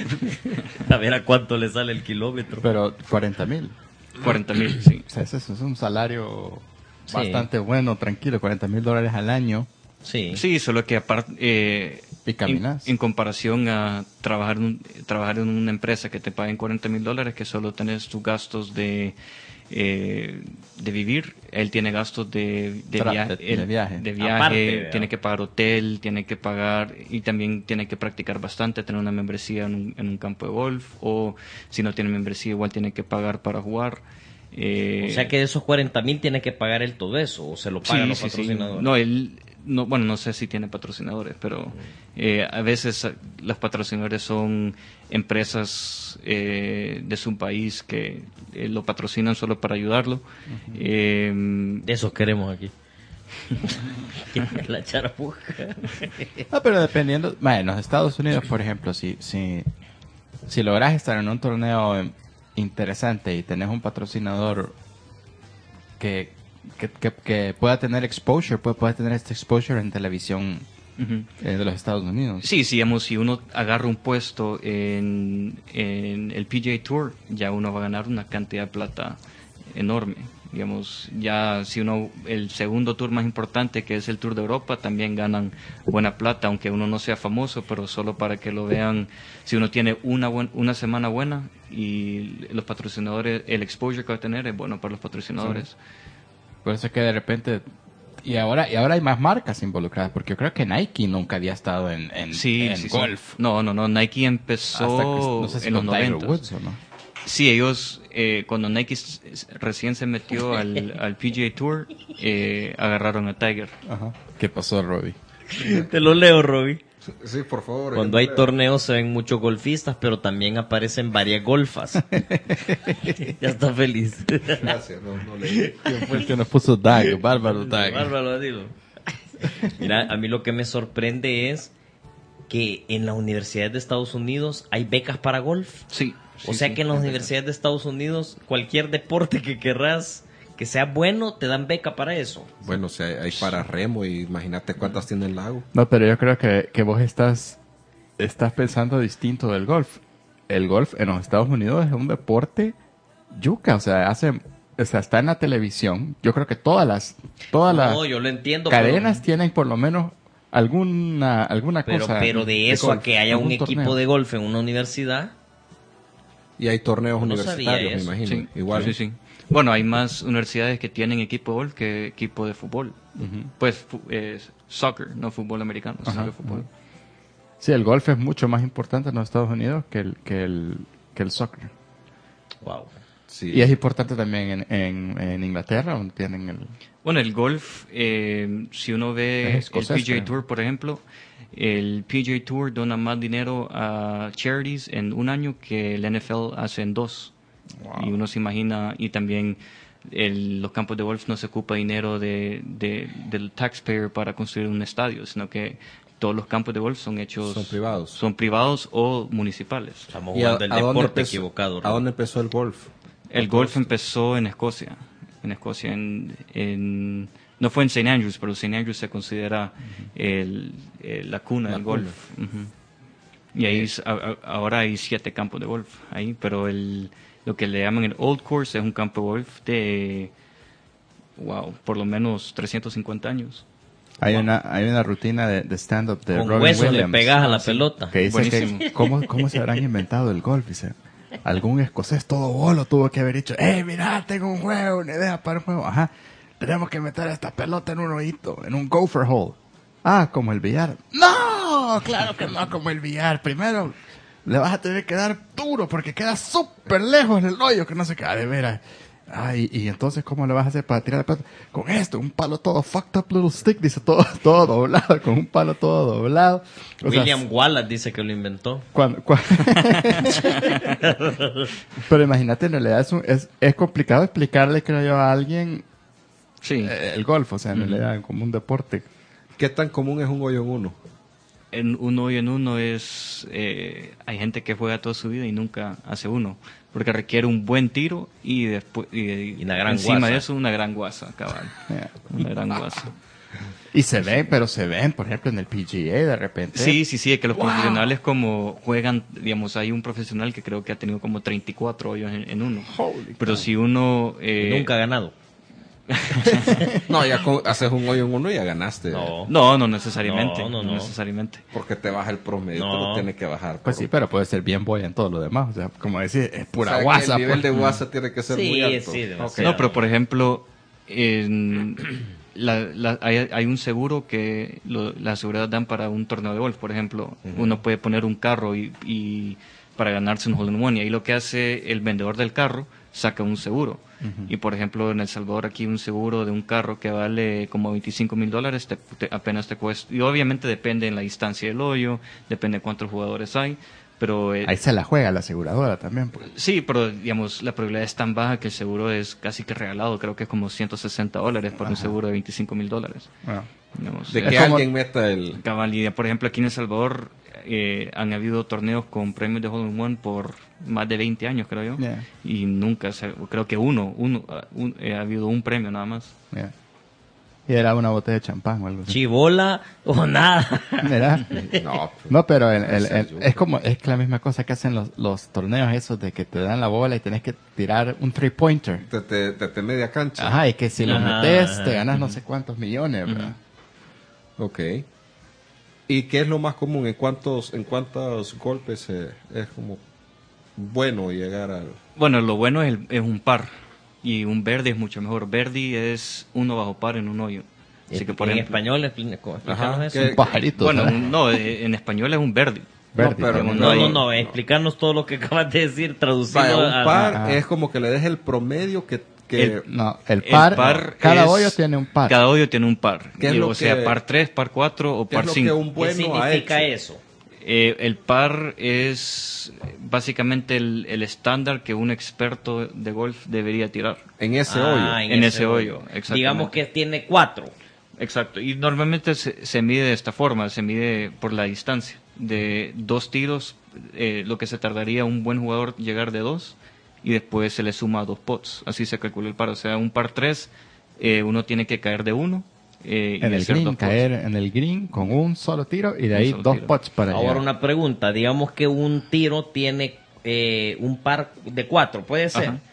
A ver a cuánto le sale el kilómetro. Pero cuarenta mil. cuarenta mil, sí. O sea, ese es un salario sí. bastante bueno, tranquilo, cuarenta mil dólares al año. Sí, sí, solo que aparte, eh, ¿y caminas? En, en comparación a trabajar en, un, trabajar en una empresa que te paguen cuarenta mil dólares, que solo tenés tus gastos de eh, de vivir, él tiene gastos de, de, Tra- via- de, él, de viaje, de viaje Aparte, tiene que pagar hotel, tiene que pagar y también tiene que practicar bastante, tener una membresía en un, en un campo de golf, o si no tiene membresía igual tiene que pagar para jugar. Eh, o sea que de esos cuarenta mil tiene que pagar él todo eso, o se lo pagan sí, los sí, patrocinadores. Sí. No, él, no, bueno, no sé si tiene patrocinadores, pero eh, a veces los patrocinadores son empresas eh, de su país que eh, lo patrocinan solo para ayudarlo. Uh-huh. Eh, de esos queremos aquí. La charapuja. No, pero dependiendo, bueno, en los Estados Unidos, por ejemplo, si, si, si logras estar en un torneo interesante y tenés un patrocinador que, que, que, que pueda tener exposure, puede, puede tener este exposure en televisión uh-huh. eh, de los Estados Unidos. Sí, sí, digamos, si uno agarra un puesto en, en el P G A Tour, ya uno va a ganar una cantidad de plata enorme. Digamos, ya si uno, el segundo tour más importante, que es el Tour de Europa, también ganan buena plata, aunque uno no sea famoso, pero solo para que lo vean. Si uno tiene una buen, una semana buena y los patrocinadores, el exposure que va a tener es bueno para los patrocinadores. Sí. Por eso es que de repente, y ahora y ahora hay más marcas involucradas, porque yo creo que Nike nunca había estado en, en, sí, en sí, golf. Sí. No, no, no, Nike empezó Hasta que, no sé si en los noventa. Woods, ¿o no? Sí, ellos, eh, cuando Nike recién se metió al, al P G A Tour, eh, agarraron a Tiger. Ajá. ¿Qué pasó, Robbie? Te lo leo, Robbie. Sí, por favor. Cuando hay torneos se ven muchos golfistas, pero también aparecen varias golfas. Ya está feliz. Gracias, no, no leí. ¿Quién fue el que nos puso Dag? Bárbaro Dag. Bárbaro, dilo. Mira, a mí lo que me sorprende es que en las universidades de Estados Unidos hay becas para golf. Sí. O sí, sea sí, que en las universidades de Estados Unidos, cualquier deporte que querrás que sea bueno, te dan beca para eso. Bueno, o sea, hay para remo y imagínate cuántas tiene el lago. No, pero yo creo que, que vos estás, estás pensando distinto del golf. El golf en los Estados Unidos es un deporte yuca, o sea, hace, o sea, está en la televisión. Yo creo que todas las, todas no, las yo lo entiendo, cadenas pero... tienen por lo menos alguna, alguna pero, cosa. Pero de eso golf, a que haya un torneo. equipo de golf en una universidad... Y hay torneos no universitarios, me imagino. Sí, Igual. sí, sí. Bueno, hay más universidades que tienen equipo de golf que equipo de fútbol. Uh-huh. Pues fu- eh, soccer, no fútbol americano, sino fútbol. Uh-huh. Sí, el golf es mucho más importante en los Estados Unidos que el, que el, que el soccer. Wow. Sí. Y es importante también en, en, en Inglaterra, donde tienen el... Bueno, el golf, eh, si uno ve Es escocés, el P G A creo. Tour, por ejemplo, el P G A Tour dona más dinero a charities en un año que el N F L hace en dos. Wow. Y uno se imagina, y también el, los campos de golf no se ocupa dinero de, de, del taxpayer para construir un estadio, sino que todos los campos de golf son hechos... Son privados. Son privados o municipales. Estamos ¿Y a, jugando el a dónde deporte empezó, equivocado. ¿A dónde empezó el golf? El golf empezó en Escocia. En Escocia, en, en No fue en Saint Andrews, pero Saint Andrews se considera el, el- la cuna La del cuna. golf. Ujú. Y ahí es- a- a- ahora hay siete campos de golf ahí, pero el, lo que le llaman el Old Course es un campo de golf de, wow, por lo menos trescientos cincuenta años. Hay una, hay una rutina de, de stand-up de Con Robin hueso le Williams pegas a la pelota. que dice Buenísimo. que ¿cómo, cómo se habrán inventado el golf. Dice, algún escocés todo bolo tuvo que haber dicho, hey, mira, tengo un juego, una idea para un juego. Ajá, tenemos que meter esta pelota en un hoyito, en un gopher hole. Ah, como el billar. No, claro que no, como el billar. Primero le vas a tener que dar duro porque queda súper lejos el hoyo, que no se queda de veras. Ay, y entonces, ¿cómo le vas a hacer para tirar la pelota? Con esto, un palo todo fucked up little stick, dice, todo, todo doblado, con un palo todo doblado. O sea, William Wallace dice que lo inventó. cuando, cua- Pero imagínate, en realidad es, un- es, es complicado explicarle, creo yo, a alguien Sí. eh, el golf, o sea, en realidad como un deporte. ¿Qué tan común es un hoyo en uno? En uno y en uno es... eh, hay gente que juega toda su vida y nunca hace uno. Porque requiere un buen tiro y después... Y, Y una gran encima guasa. de eso, una gran guasa, cabal. Yeah. Una gran guasa. Y se ven, pero se ven, por ejemplo, en el P G A de repente. Sí, sí, sí, es que los profesionales como juegan, digamos, hay un profesional que creo que ha tenido como treinta y cuatro hoyos en, en uno. Holy Pero si uno... eh, Nunca ha ganado. No, ya con- haces un hoyo en uno y ya ganaste. No. No, no necesariamente. No, no, No, no. necesariamente. Porque te baja el promedio, No. te lo tiene que bajar. Pues sí, pero puede ser bien boy en todo lo demás. O sea, como decir, es O pura sea, que guasa. el nivel pues. de guasa tiene que ser Sí, muy alto. sí, demasiado. No, pero por ejemplo, en la- la- hay, hay un seguro que lo- la seguridad dan para un torneo de golf, por ejemplo. Uno puede poner un carro y, y para ganarse un hole in one. Y ahí lo que hace el vendedor del carro, saca un seguro. Y por ejemplo, en El Salvador aquí un seguro de un carro que vale como veinticinco mil dólares, te- te- apenas te cuesta. Y obviamente depende en la distancia del hoyo, depende de cuántos jugadores hay. Pero eh, Ahí se la juega la aseguradora también. Pues. sí, pero digamos, la probabilidad es tan baja que el seguro es casi que regalado. Creo que es como ciento sesenta dólares por un Ajá. seguro de veinticinco mil dólares. Bueno, Digamos, De eh, que Es como- alguien meta el... cabal, y, por ejemplo, aquí en El Salvador eh, han habido torneos con premios de hole in one por más de veinte años, creo yo. Yeah. Y nunca, se, creo que uno, uno ah, un- eh, ha habido un premio nada más. yeah. Y era una botella de champán o algo así. Chibola o nada. Mira. No, No, pero el- el- Ese el- yo. es como es la misma cosa que hacen los, los torneos esos de que te dan la bola y tenés que tirar un three pointer. desde, desde media cancha. Ajá, y que si lo Ajá, metes ajá. te ganas no sé cuántos millones, ¿verdad? Ok. ¿Y qué es lo más común? ¿En cuántos, en cuántos golpes eh, es como bueno llegar al... Bueno, lo bueno es, el- es un par. Y un verde es mucho mejor. Verde es uno bajo par en un hoyo. Así que, por en ejemplo, español, expli- ¿cómo explicarnos Ajá, eso? que- Un pajarito. bueno, ¿sabes? un- no, eh, en español es un verde. Verde, pero digamos, No, hay- no, no, explicarnos todo lo que acabas de decir, traducido Vaya, un a- par Ajá. es como que le des el promedio que... que El- No, el El par, par cada es- hoyo tiene un par. Cada hoyo tiene un par. ¿Qué es Y, lo o sea, que- par tres, par cuatro o ¿Qué es par lo que cinco. un ¿Qué bueno ha significa hecho? eso? Eh, el par es básicamente el, el estándar que un experto de golf debería tirar. En ese Ah, hoyo. En ese hoyo, exactamente. Digamos que tiene cuatro. Exacto. Y normalmente se, se mide de esta forma, se mide por la distancia. De dos tiros, eh, lo que se tardaría un buen jugador llegar de dos, y después se le suma dos pots. Así se calcula el par. O sea, un par tres, eh, uno tiene que caer de uno. Eh, y En el hacer green, dos pots. caer en el green con un solo tiro y de Un ahí solo dos tiro. pots para Ahora llegar. una pregunta, digamos que un tiro tiene eh, un par de cuatro, puede ser. Ajá.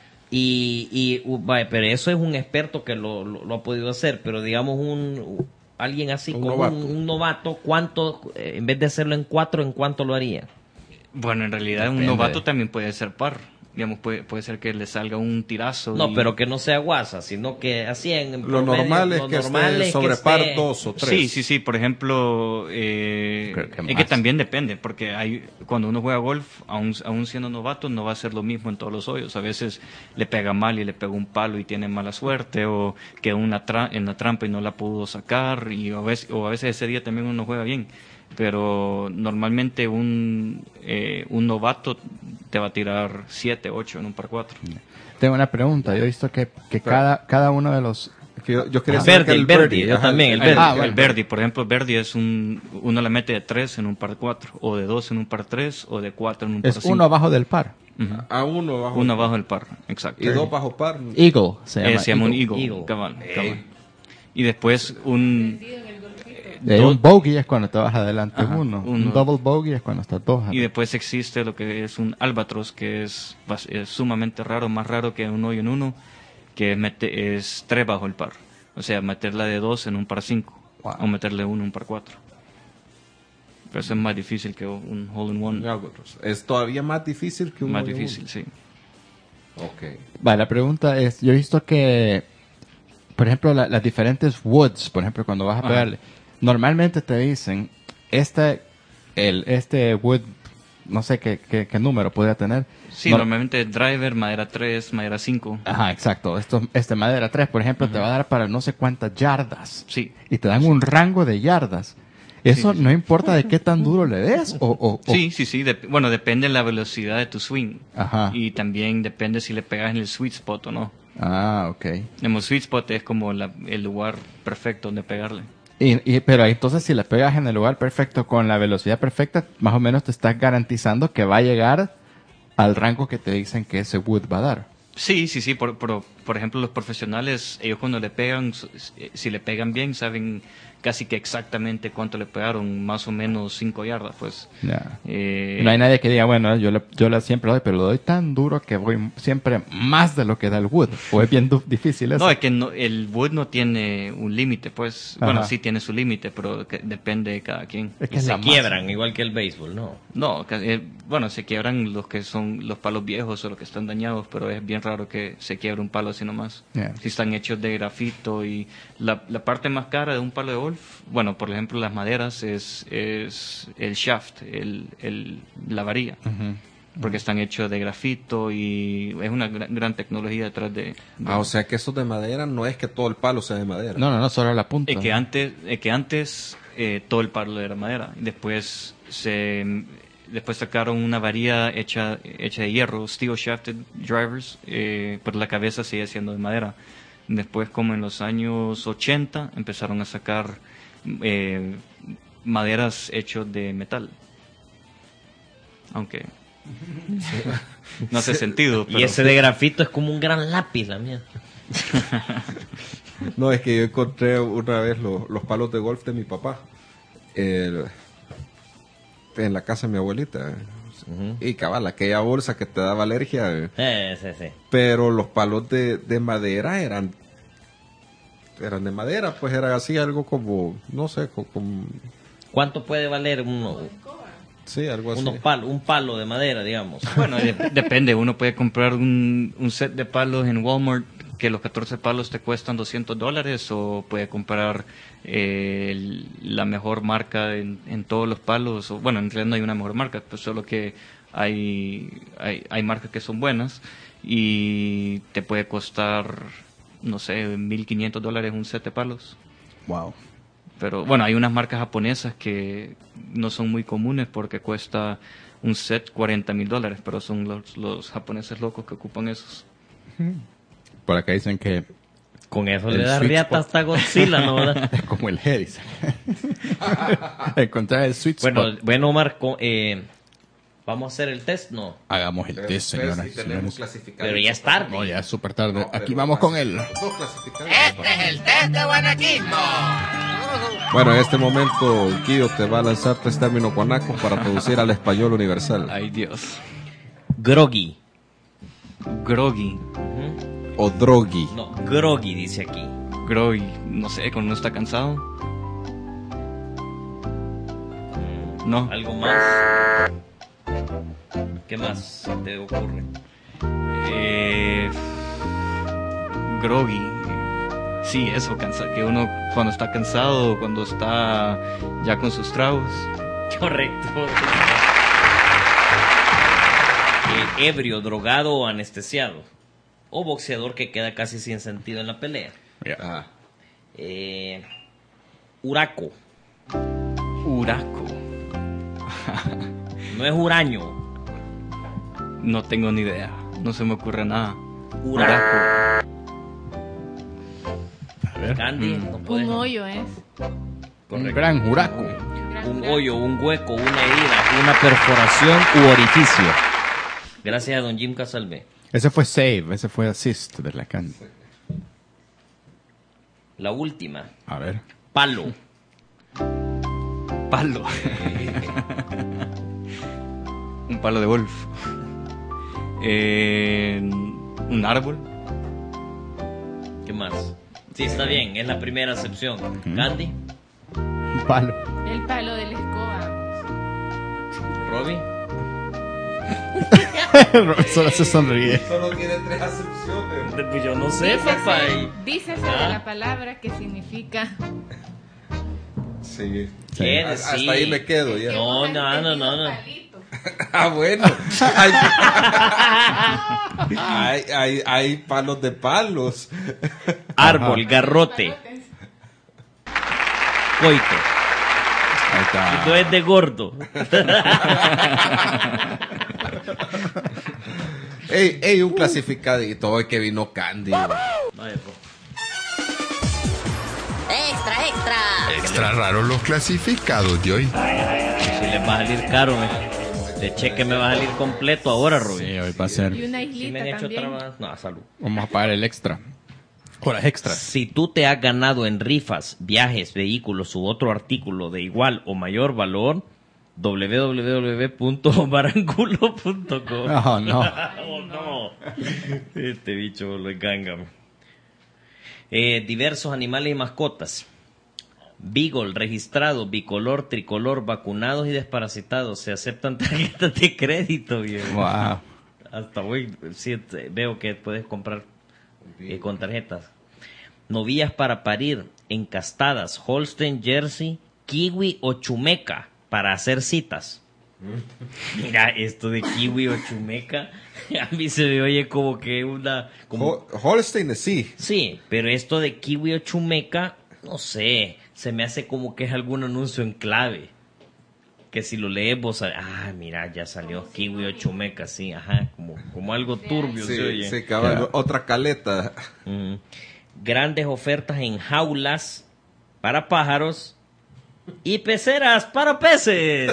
Y, y uh, vaya, pero eso es un experto que lo, lo, lo ha podido hacer, pero digamos un alguien así Un como novato. Un, un novato, ¿cuánto, eh, en vez de hacerlo en cuatro, en cuánto lo haría? Bueno, en realidad Depende. un novato también puede ser par. Digamos, puede, puede ser que le salga un tirazo. No, y- pero que no sea guasa, sino que así en en Lo promedio, normal es lo que normal esté es sobre esté- par dos o tres. Sí, sí, sí. Por ejemplo, eh, Creo que es que más. también depende, porque hay cuando uno juega golf, aún, aún siendo novato, no va a ser lo mismo en todos los hoyos. A veces le pega mal y le pega un palo y tiene mala suerte, o quedó una tra- en la trampa y no la pudo sacar, y a veces, o a veces ese día también uno juega bien. Pero normalmente un, eh, un novato te va a tirar siete, ocho en un par cuatro. Tengo una pregunta. Yo he visto que, que cada, cada uno de los... Que Yo, yo quería El saber verde, que el verde, yo ajá, también, el El, verde. Ah, el bueno. Verdi, por ejemplo, Verdi es un, uno la mete de tres en un par cuatro, o de dos en un par tres, o de cuatro en un par Es cinco. uno abajo del par. Ujú. A uno bajo. Uno abajo del par, exacto. Y dos bajo par. Eagle se llama. Eh, se llama un Eagle. eagle, Eagle. cabal, Ey. cabal. Y después un... Y hay un bogey es cuando te vas adelante Ajá, uno. uno. Un double bogey es cuando estás dos. Y después existe lo que es un albatros, que es, bas- es sumamente raro, más raro que un hoyo en uno, que es, mete- es tres bajo el par. O sea, meterla de dos en un par cinco, Wow. o meterle uno en un par cuatro. Pero eso es más difícil que un hole in one. Albatros. Es todavía más difícil que un Más hoyo en difícil, sí. uno. Ok. Vale, la pregunta es, yo he visto que, por ejemplo, la- las diferentes woods, por ejemplo, cuando vas a Ajá. pegarle, normalmente te dicen, este, el, este wood, no sé qué, qué, qué número podría tener. Sí, No- normalmente driver, madera tres, madera cinco. Ajá, exacto. Esto, este madera tres, por ejemplo, te va a dar para no sé cuántas yardas. Sí. Y te dan un rango de yardas. Eso Sí, sí, no sí. importa de qué tan duro le des o... o- o- Sí, sí, sí. dep- bueno, depende de la velocidad de tu swing. Ajá. Y también depende si le pegas en el sweet spot o no. Ah, ok. El sweet spot es como la- el lugar perfecto donde pegarle. Y, y- pero entonces si le pegas en el lugar perfecto con la velocidad perfecta, más o menos te estás garantizando que va a llegar al rango que te dicen que ese wood va a dar. Sí, sí, sí. Por, por, por ejemplo, los profesionales, ellos cuando le pegan, s- si le pegan bien, saben casi que exactamente cuánto le pegaron, más o menos cinco yardas, pues. Ya. Eh, No hay nadie que diga, bueno, yo le, yo le siempre doy, pero lo doy tan duro que voy siempre más de lo que da el wood. O es bien du- difícil eso. No, es que no, el wood no tiene un límite, pues. Ajá. Bueno, sí tiene su límite, pero que depende de cada quien. Es que Y es se la masa. quiebran, igual que el béisbol, ¿no? No, ca- eh, bueno, se quiebran los que son los palos viejos o los que están dañados, pero es bien raro que se quiebre un palo así nomás. Yeah. Si están hechos de grafito y la, la parte más cara de un palo de golf, bueno, por ejemplo, las maderas es, es el shaft, el, el, la varilla, Ujú. porque están hechos de grafito y es una gran, gran tecnología detrás de... de- Ah, o sea que esos de madera no es que todo el palo sea de madera. No, no, no, solo la punta. Es que antes, es que antes eh, todo el palo era madera. Después se después sacaron una varilla hecha hecha de hierro, steel shafted drivers, eh, pero la cabeza sigue siendo de madera. Después, como en los años ochenta, empezaron a sacar eh, maderas hechas de metal. Aunque no hace sentido. Pero Y ese de grafito es como un gran lápiz, la mía. No, es que yo encontré una vez los, los palos de golf de mi papá. El- en la casa de mi abuelita. Y cabal, aquella bolsa que te daba alergia. eh. Eh, sí, sí. Pero los palos de, de madera eran eran de madera, pues eran así algo como, no sé, co- como, ¿Cuánto puede valer uno, sí, algo así. unos palos, un palo de madera, digamos? bueno, de- depende. Uno puede comprar un, un set de palos en Walmart que los catorce palos te cuestan doscientos dólares, o puede comprar eh, el- la mejor marca en, en todos los palos. O, bueno, en realidad no hay una mejor marca, pues solo que hay, hay, hay marcas que son buenas y te puede costar, no sé, mil quinientos dólares un set de palos. Wow. Pero bueno, hay unas marcas japonesas que no son muy comunes porque cuesta un set cuarenta mil dólares, pero son los, los japoneses locos que ocupan esos. Por acá dicen que Con eso El le da sweet riata spot. hasta Godzilla, ¿no? ¿Verdad? es como el Harris. Encontrar el sweet Bueno, spot. bueno, Omar, co- eh, ¿vamos a hacer el test? No. Hagamos el test, señoras y señores. Pero ya es tarde. No, ya es súper tarde. Aquí vamos con él. Bueno, en este momento Guido te va a lanzar tres términos guanacos para traducir al español universal. Ay, Dios. Groggy. Groggy. O drogui. No, groggy dice aquí. Groggy. No sé, cuando uno está cansado. No. ¿Algo más? ¿Qué más te ocurre? Eh, groggy. Sí, eso, cansa que uno cuando está cansado, cuando está ya con sus tragos. Correcto. Eh, ebrio, drogado o anestesiado. O boxeador que queda casi sin sentido en la pelea. Ajá. Eh, huraco. Huraco. No es huraño. No tengo ni idea. No se me ocurre nada. Huraco. A ver. Candy, no puedes. Un hoyo es. Un gran juraco. Un hoyo, un hueco, una herida, una perforación u orificio. Gracias a don Jim Casalvé. Ese fue save, ese fue assist de la can. La última. A ver. Palo. Palo. Un palo de golf. Eh, un árbol. ¿Qué más? Sí, está bien, es la primera acepción. Candy, Un palo. El palo de la escoba. Robbie, Solo se sonríe. Solo tiene tres acepciones. pues yo no sé, papá. Dícese, dícese de ¿Ah? la palabra que significa. Sí. ¿Qué A- decir? Hasta ahí me quedo ya. No, no, no, no, no. Palito. Ah, bueno. Hay, hay, hay, hay palos de palos. Árbol, garrote, coito. Ahí está. No es de gordo. Ey, ey, un clasificadito hoy que vino Candy. Vaya, pues. Extra, extra. Extra raros los clasificados de hoy. Si les va a salir caro, me. De cheque me va a salir completo ahora, Robbie. Sí, hoy va a ser. Y una Si me islita han hecho también. otra más. No, salud. Vamos a pagar el extra. Horas extras. Si tú te has ganado en rifas, viajes, vehículos u otro artículo de igual o mayor valor, doble u doble u doble u punto baranculo punto com. Oh, no. Oh, no. Este bicho lo engangan. Eh, diversos animales y mascotas. Beagle, registrado, bicolor, tricolor, vacunados y desparasitados. Se aceptan tarjetas de crédito, viejo. Wow. Hasta hoy sí, te- veo que puedes comprar eh, con tarjetas. Novillas para parir, encastadas, Holstein, Jersey, kiwi o chumeca para hacer citas. Mira, esto de kiwi o chumeca, a mí se me oye como que una... Como, Ho- Holstein, sí. sí, pero esto de kiwi o chumeca, no sé, se me hace como que es algún anuncio en clave. Que si lo lees vos, sabés, ah, mira, ya salió kiwi o chumeca, sí, ajá, como, como algo turbio se Sí, oye. sí, cabrón. Otra caleta. Mm. Grandes ofertas en jaulas para pájaros y peceras para peces.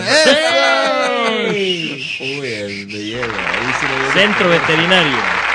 ¡Ey! Uy, el me llega. Ahí sí lo veo. Centro veterinario.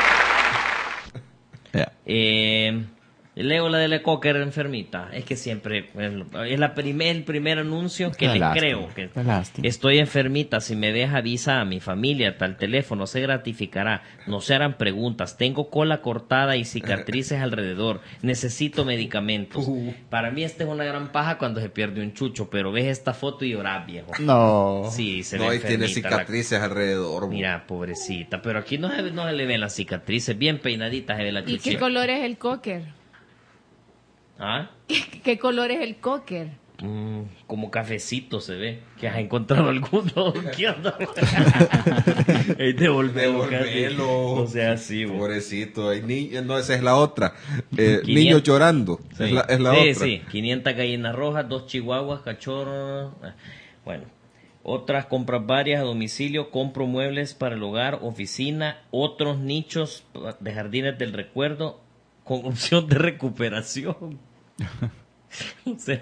Ya. Eh, leo la de la cocker enfermita. Es que siempre es la primer, el primer anuncio que Qué les lástima, creo. Que qué lástima. estoy enfermita. Si me ves, avisa a mi familia. Tal teléfono se gratificará. No se harán preguntas. Tengo cola cortada y cicatrices alrededor. Necesito medicamentos. Uh. Para mí, esta es una gran paja cuando se pierde un chucho. Pero ves esta foto y llorás, viejo. No. Sí, se No, ve y tiene enfermita la- cicatrices alrededor. Mira, pobrecita. Pero aquí no se, no se le ven las cicatrices. Bien peinaditas se ve la ¿Y chuchita. qué color es el cocker? ¿Ah? ¿Qué, qué color es el cocker? Mm, como cafecito se ve. ¿Que has encontrado alguno? ¿Qué onda? Ey, devolvelo, Devolvelo. Candy. O sea, sí, bo. Pobrecito. Hay ni- No, esa es la otra. Eh, quinientos. niños llorando. Sí, Es la, es la sí, otra. sí. quinientas gallinas rojas, dos chihuahuas, cachorros. Ah, Bueno. Otras compras varias a domicilio, compro muebles para el hogar, oficina, otros nichos de jardines del recuerdo con opción de recuperación. O sea,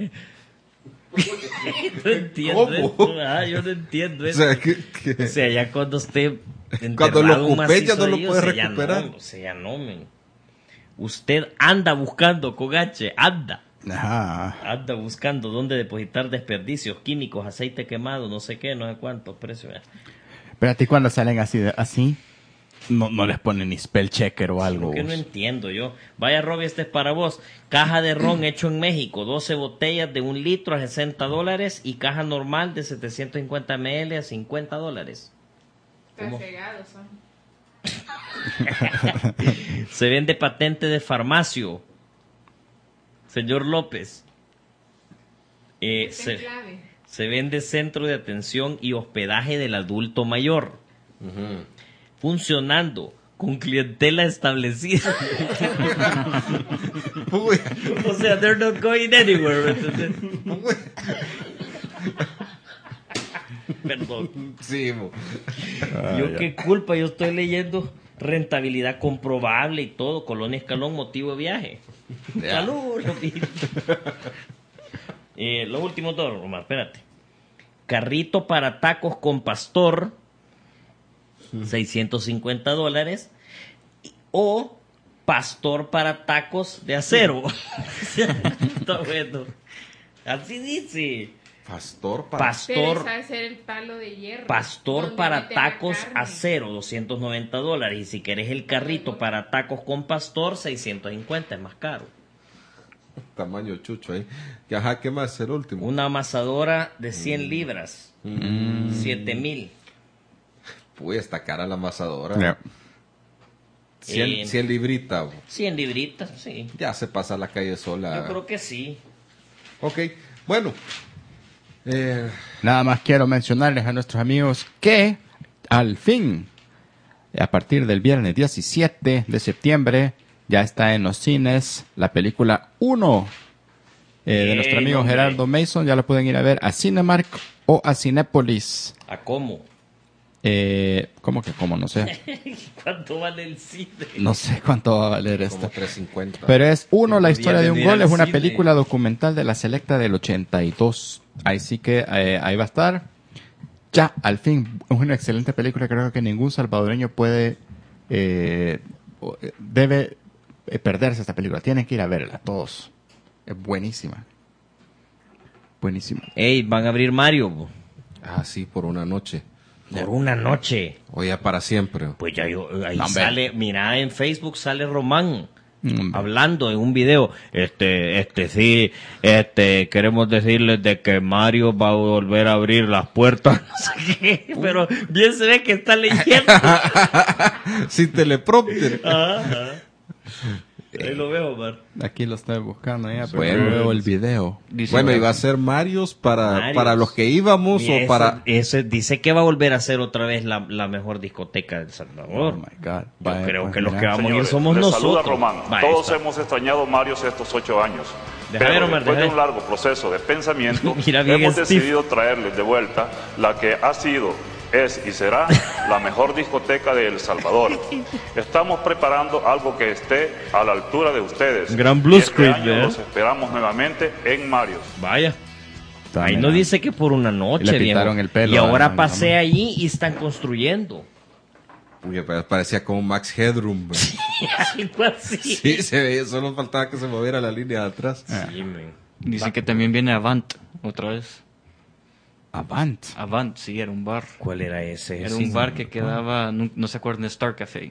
no entiendo ¿Cómo? esto, ah, yo no entiendo O eso. sea, que, que- O sea, ya cuando esté Cuando lo enterrado un ocupé, ya macizo no lo ahí, puede o sea, ya recuperar. no, o sea, ya no, men. Usted anda buscando con H, anda. Ajá. Anda buscando dónde depositar desperdicios químicos, aceite quemado, no sé qué, no sé cuántos precios. Pero a ti cuando salen así, de- así no, no les ponen ni spell checker o algo. Que no vos. entiendo yo. Vaya, Robbie, este es para vos. Caja de ron hecho en México, doce botellas de un litro a sesenta dólares y caja normal de setecientos cincuenta mililitros a cincuenta dólares. Está cegado, son. Se vende patente de farmacio. Señor López. Eh, Está en se, clave. se vende centro de atención y hospedaje del adulto mayor. Funcionando con clientela establecida. Uy, O sea, they're not going anywhere. ¿entendés? uy. Perdón. Sí, mo. Yo qué culpa, yo estoy leyendo rentabilidad comprobable y todo. Colonia Escalón, motivo de viaje. Salud, Lopito. eh, Los últimos dos, Román, espérate. Carrito para tacos con pastor, seiscientos cincuenta dólares. O pastor para tacos de acero. Está bueno. Así dice. Pastor para... Pastor, Pero sabe ser el palo de hierro. pastor donde para meten la tacos carne. acero, doscientos noventa dólares. Y si querés el carrito para tacos con pastor, seiscientos cincuenta, es más caro. Tamaño chucho ahí. Que, ajá, ¿qué más? El último. Una amasadora de cien libras, siete mil. Uy, está cara la amasadora. Yeah. cien, Eh, cien libritas. cien libritas, sí. Ya se pasa la calle sola. Yo creo que sí. Ok, bueno. Eh, Nada más quiero mencionarles a nuestros amigos que al fin, a partir del viernes diecisiete de septiembre, ya está en los cines la película uno eh, de Ey, nuestro amigo hombre. Gerardo Mason. Ya la pueden ir a ver a Cinemark o a Cinépolis. ¿A cómo? Eh, ¿Cómo que cómo? No sé. ¿Cuánto vale el cine? No sé cuánto va a valer como esto. trescientos cincuenta. Pero es uno, la Podría historia de un venir gol. al Es una cine. película documental de la Selecta del ochenta y dos. Así que eh, ahí va a estar. Ya, al fin, es una excelente película. Creo que ningún salvadoreño puede, eh, o- eh, debe eh, perderse esta película. Tienen que ir a verla, todos. Es buenísima. Buenísima. Ey, van a abrir Mario po, Ah, sí, por una noche. por una noche. O ya para siempre. Pues ya yo, ahí No, hombre. sale, mira, en Facebook sale Román Mm, hablando en un video. Este, este, sí, este, queremos decirles de que Mario va a volver a abrir las puertas. No sé qué, pero bien se ve que está leyendo. Sin teleprompter. Ajá. Ahí lo veo, Omar. Aquí lo estoy buscando ya, pero Bueno. no veo el video. Dice Bueno, que- iba a ser Marios para, Marios. para los que íbamos Mira, o ese- para... ese dice que va a volver a ser otra vez la, la mejor discoteca de El Oh Salvador. my God. Yo Vaya, creo pues, que los mira. que vamos a ir Señores, somos les nosotros. saluda Román. Va, ahí Todos está. hemos extrañado Marios estos ocho años. Deja Pero ver, Omar, después deja de un ver. largo proceso de pensamiento, Mira bien hemos Steve. decidido traerles de vuelta la que ha sido, es y será la mejor discoteca de El Salvador. Estamos preparando algo que esté a la altura de ustedes. Gran blue Y este screen, año ¿verdad? los esperamos nuevamente en Marios. Vaya. Está, Ahí mira. no dice que por una noche, Le pintaron viejo. el pelo Y ahora a- a- pasé a- allí y están construyendo. Uy, pero parecía como Max Headroom. güey. Algo así. Sí, se veía, solo faltaba que se moviera la línea de atrás. Sí, men. Dice que también viene Avant otra vez. Avant. Avant, sí, era un bar. ¿Cuál era ese? Era Sí, un bar no. que quedaba, no, no se acuerdan, de Star Café.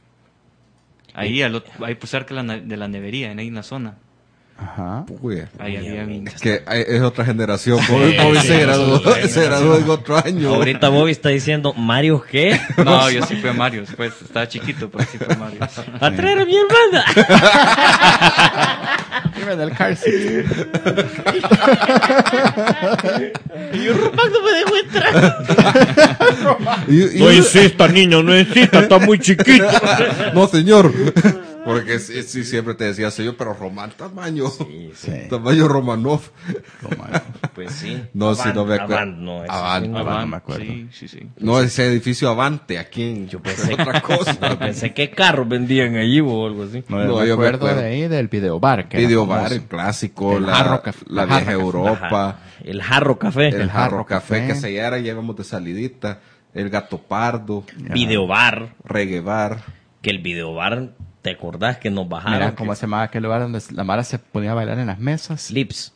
Ahí, al otro- ahí pues cerca de la, ne- de la nevería, en ahí en la zona. Ajá. Uy, Ahí había... es que hay- es otra generación. Bobby, Sí, Bobby sí, se graduó, sí, se graduó en otro año. Ahorita Bobby está diciendo, ¿Mario qué? No, yo sí fui a Marios, pues estaba chiquito, pero sí fue a Marios. A traer a mi hermana. Dime del car seat. Y yo, Román no me dejó entrar. Y- y- No insista, niño, no insista, está muy chiquito. no, señor. Porque sí, sí, siempre te decía señor, pero Román tamaño. Sí. Tamaño Romanov. Román. Pues sí. No, si no me acuerdo. Avant, no, ese Avant, sí no. Avant. no me acuerdo. Sí, sí, sí. No, ese edificio Avante, aquí en Yo pensé, otra cosa. yo pensé que carros vendían allí o algo así. No, No, me yo me acuerdo acuerdo. de ahí del videobar. Que era Video bar, famoso. el clásico, El la, Jarro Café. la El vieja Jarro Café. Europa, Ajá. El jarro café. el, El Jarro Jarro Café, Café. que se ya llevamos de salidita, el Gato Pardo, Videobar. Reggae Bar. Que el videobar, ¿te acordás que nos bajaron? Mira cómo se llamaba aquel lugar donde la Mara se ponía a bailar en las mesas. Lips.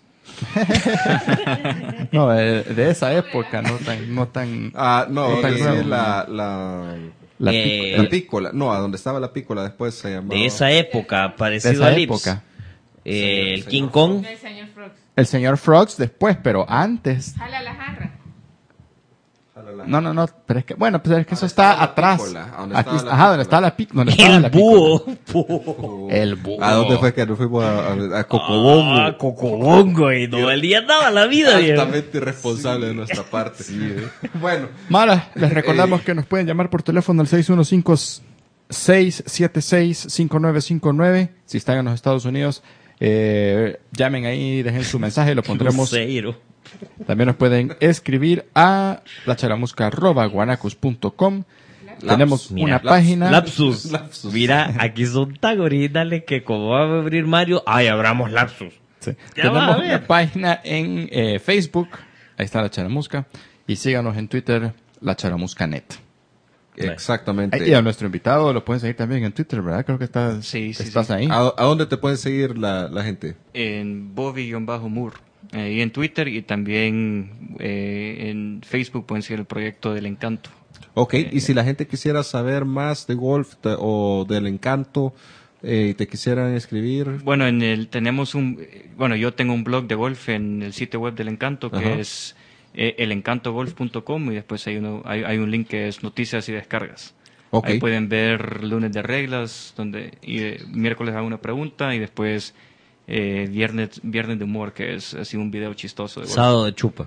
No, de, de esa época, no tan, no tan. Ah, no, No tan sí, nuevo. la, la, La Eh, pico- la pícola. No, a donde estaba la pícola después se llamaba. De esa época, de parecido esa a Lips. época. Eh, el Sí, King señor. Kong. El señor Frogs. El señor Frogs después, pero antes. Jala la jarra. No, no, no, pero es que, bueno, pues es que eso estaba está la atrás. pícola, a donde Aquí, estaba la ajá, donde está pícola. la pícola. Donde estaba El la pícola. búho. El búho. ¿A dónde fue que nos fuimos a, a, a Cocobongo? Ah, Cocobongo. Y todo el día daba la vida. viejo. Altamente irresponsable de nuestra parte. Bueno, Mara, les recordamos que nos pueden llamar por teléfono al seis uno cinco, seis siete seis, cinco nueve cinco nueve. Si están en los Estados Unidos, eh, llamen ahí, dejen su mensaje y lo pondremos. Cruzeiro. También nos pueden escribir a lacharamusca arroba guanacos punto com. Tenemos Mira, una lapsus. página. Lapsus. Lapsus. Mira, aquí son tan originales que como va a abrir Mario, ay, abramos lapsus. Sí. Ya vas a Tenemos ver. una página en eh, Facebook. Ahí está La Charamusca. Y síganos en Twitter, La Charamusca Net. Exactamente. Y a nuestro invitado lo pueden seguir también en Twitter, ¿verdad? Creo que estás, Sí, sí, estás sí. ahí. ¿A, a dónde te pueden seguir la, la gente? En Bobby-Moore. Eh, y en Twitter y también eh, en Facebook pueden seguir el proyecto del Encanto. Ok, Eh, y si la gente quisiera saber más de golf te- o del Encanto, eh, te quisieran escribir. Bueno, en el tenemos un eh, bueno, yo tengo un blog de golf en el sitio web del Encanto que Ajá. es eh, el encanto golf punto com y después hay uno hay, hay un link que es noticias y descargas. Ok. Ahí pueden ver lunes de reglas donde y, eh, miércoles hago una pregunta y después eh, viernes viernes de humor que es así un video chistoso de golf. Sábado de chupa.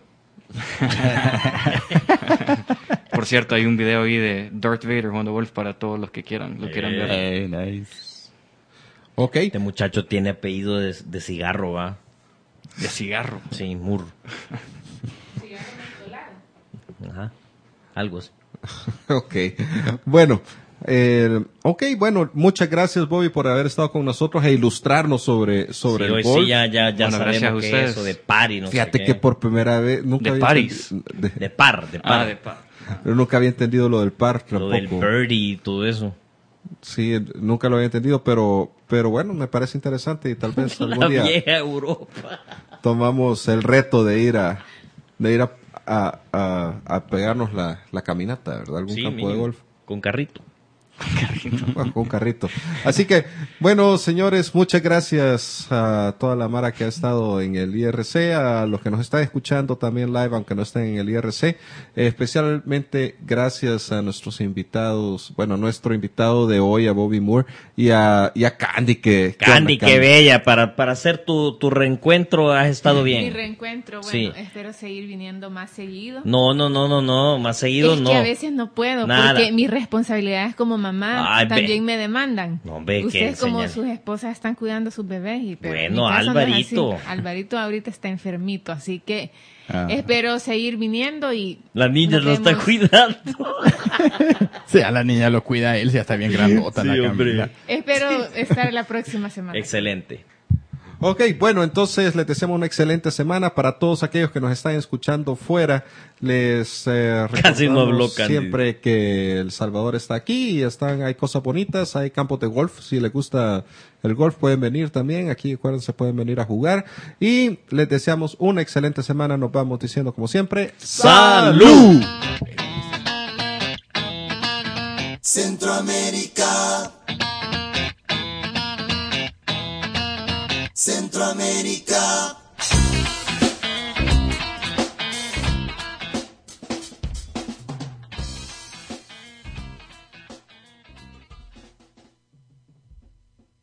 Por cierto, hay un video ahí de Darth Vader jugando golf para todos los que quieran lo quieran ver. Hey, nice. Ok, Este muchacho tiene apellido de, de cigarro, ¿va? De cigarro. Sí, Mur. Ajá. Algo así. ok. Bueno, eh, ok, bueno, muchas gracias Bobby por haber estado con nosotros e ilustrarnos sobre, sobre Sí, el hoy golf. sí ya, ya, ya Bueno, gracias sabemos a que ustedes. eso de par y no Fíjate sé que qué. por primera vez nunca De había paris. entendi- de- De par, de par. Ah, de pa. Yo nunca había entendido lo del par Lo del tampoco. birdie y todo eso. Sí, nunca lo había entendido, pero, pero bueno, me parece interesante y tal vez algún La día vieja Europa. tomamos el reto de ir a, de ir a, a, a, a pegarnos la, la caminata, ¿verdad? Algún Sí, campo mínimo. de golf. Con carrito. Bueno, con un carrito. Así que, bueno, señores, muchas gracias a toda la mara que ha estado en el I R C, a los que nos están escuchando también live, aunque no estén en el I R C. Eh, especialmente gracias a nuestros invitados, bueno, nuestro invitado de hoy, a Bobby Moore, y a, y a Candy, que... ¿qué Candy, onda, qué bella. Para, para hacer tu, tu reencuentro has estado Mi bien. reencuentro, bueno, Sí. espero seguir viniendo más seguido. No, no, no, no, no. Más seguido es no. que a veces no puedo, Nada. porque mis responsabilidades como mamá Ay, también ve. me demandan. No, ve, qué Ustedes como señal. sus esposas están cuidando a sus bebés. Y, pero en Bueno, mi caso no es Alvarito. así. Alvarito ahorita está enfermito, así que Ah. espero seguir viniendo y... La niña nos lo está vemos. cuidando. Sí, a la niña lo cuida él, ya está bien grandota Sí, la hombre. Camila. Espero estar la próxima semana. Excelente. Ok, bueno, entonces les deseamos una excelente semana para todos aquellos que nos están escuchando fuera. Les eh, Casi no habló recordamos Candy. siempre que El Salvador está aquí y están, hay cosas bonitas, hay campos de golf. Si les gusta el golf pueden venir también. Aquí, acuérdense, pueden venir a jugar. Y les deseamos una excelente semana. Nos vamos diciendo como siempre. ¡Salud! Centroamérica. Centroamérica.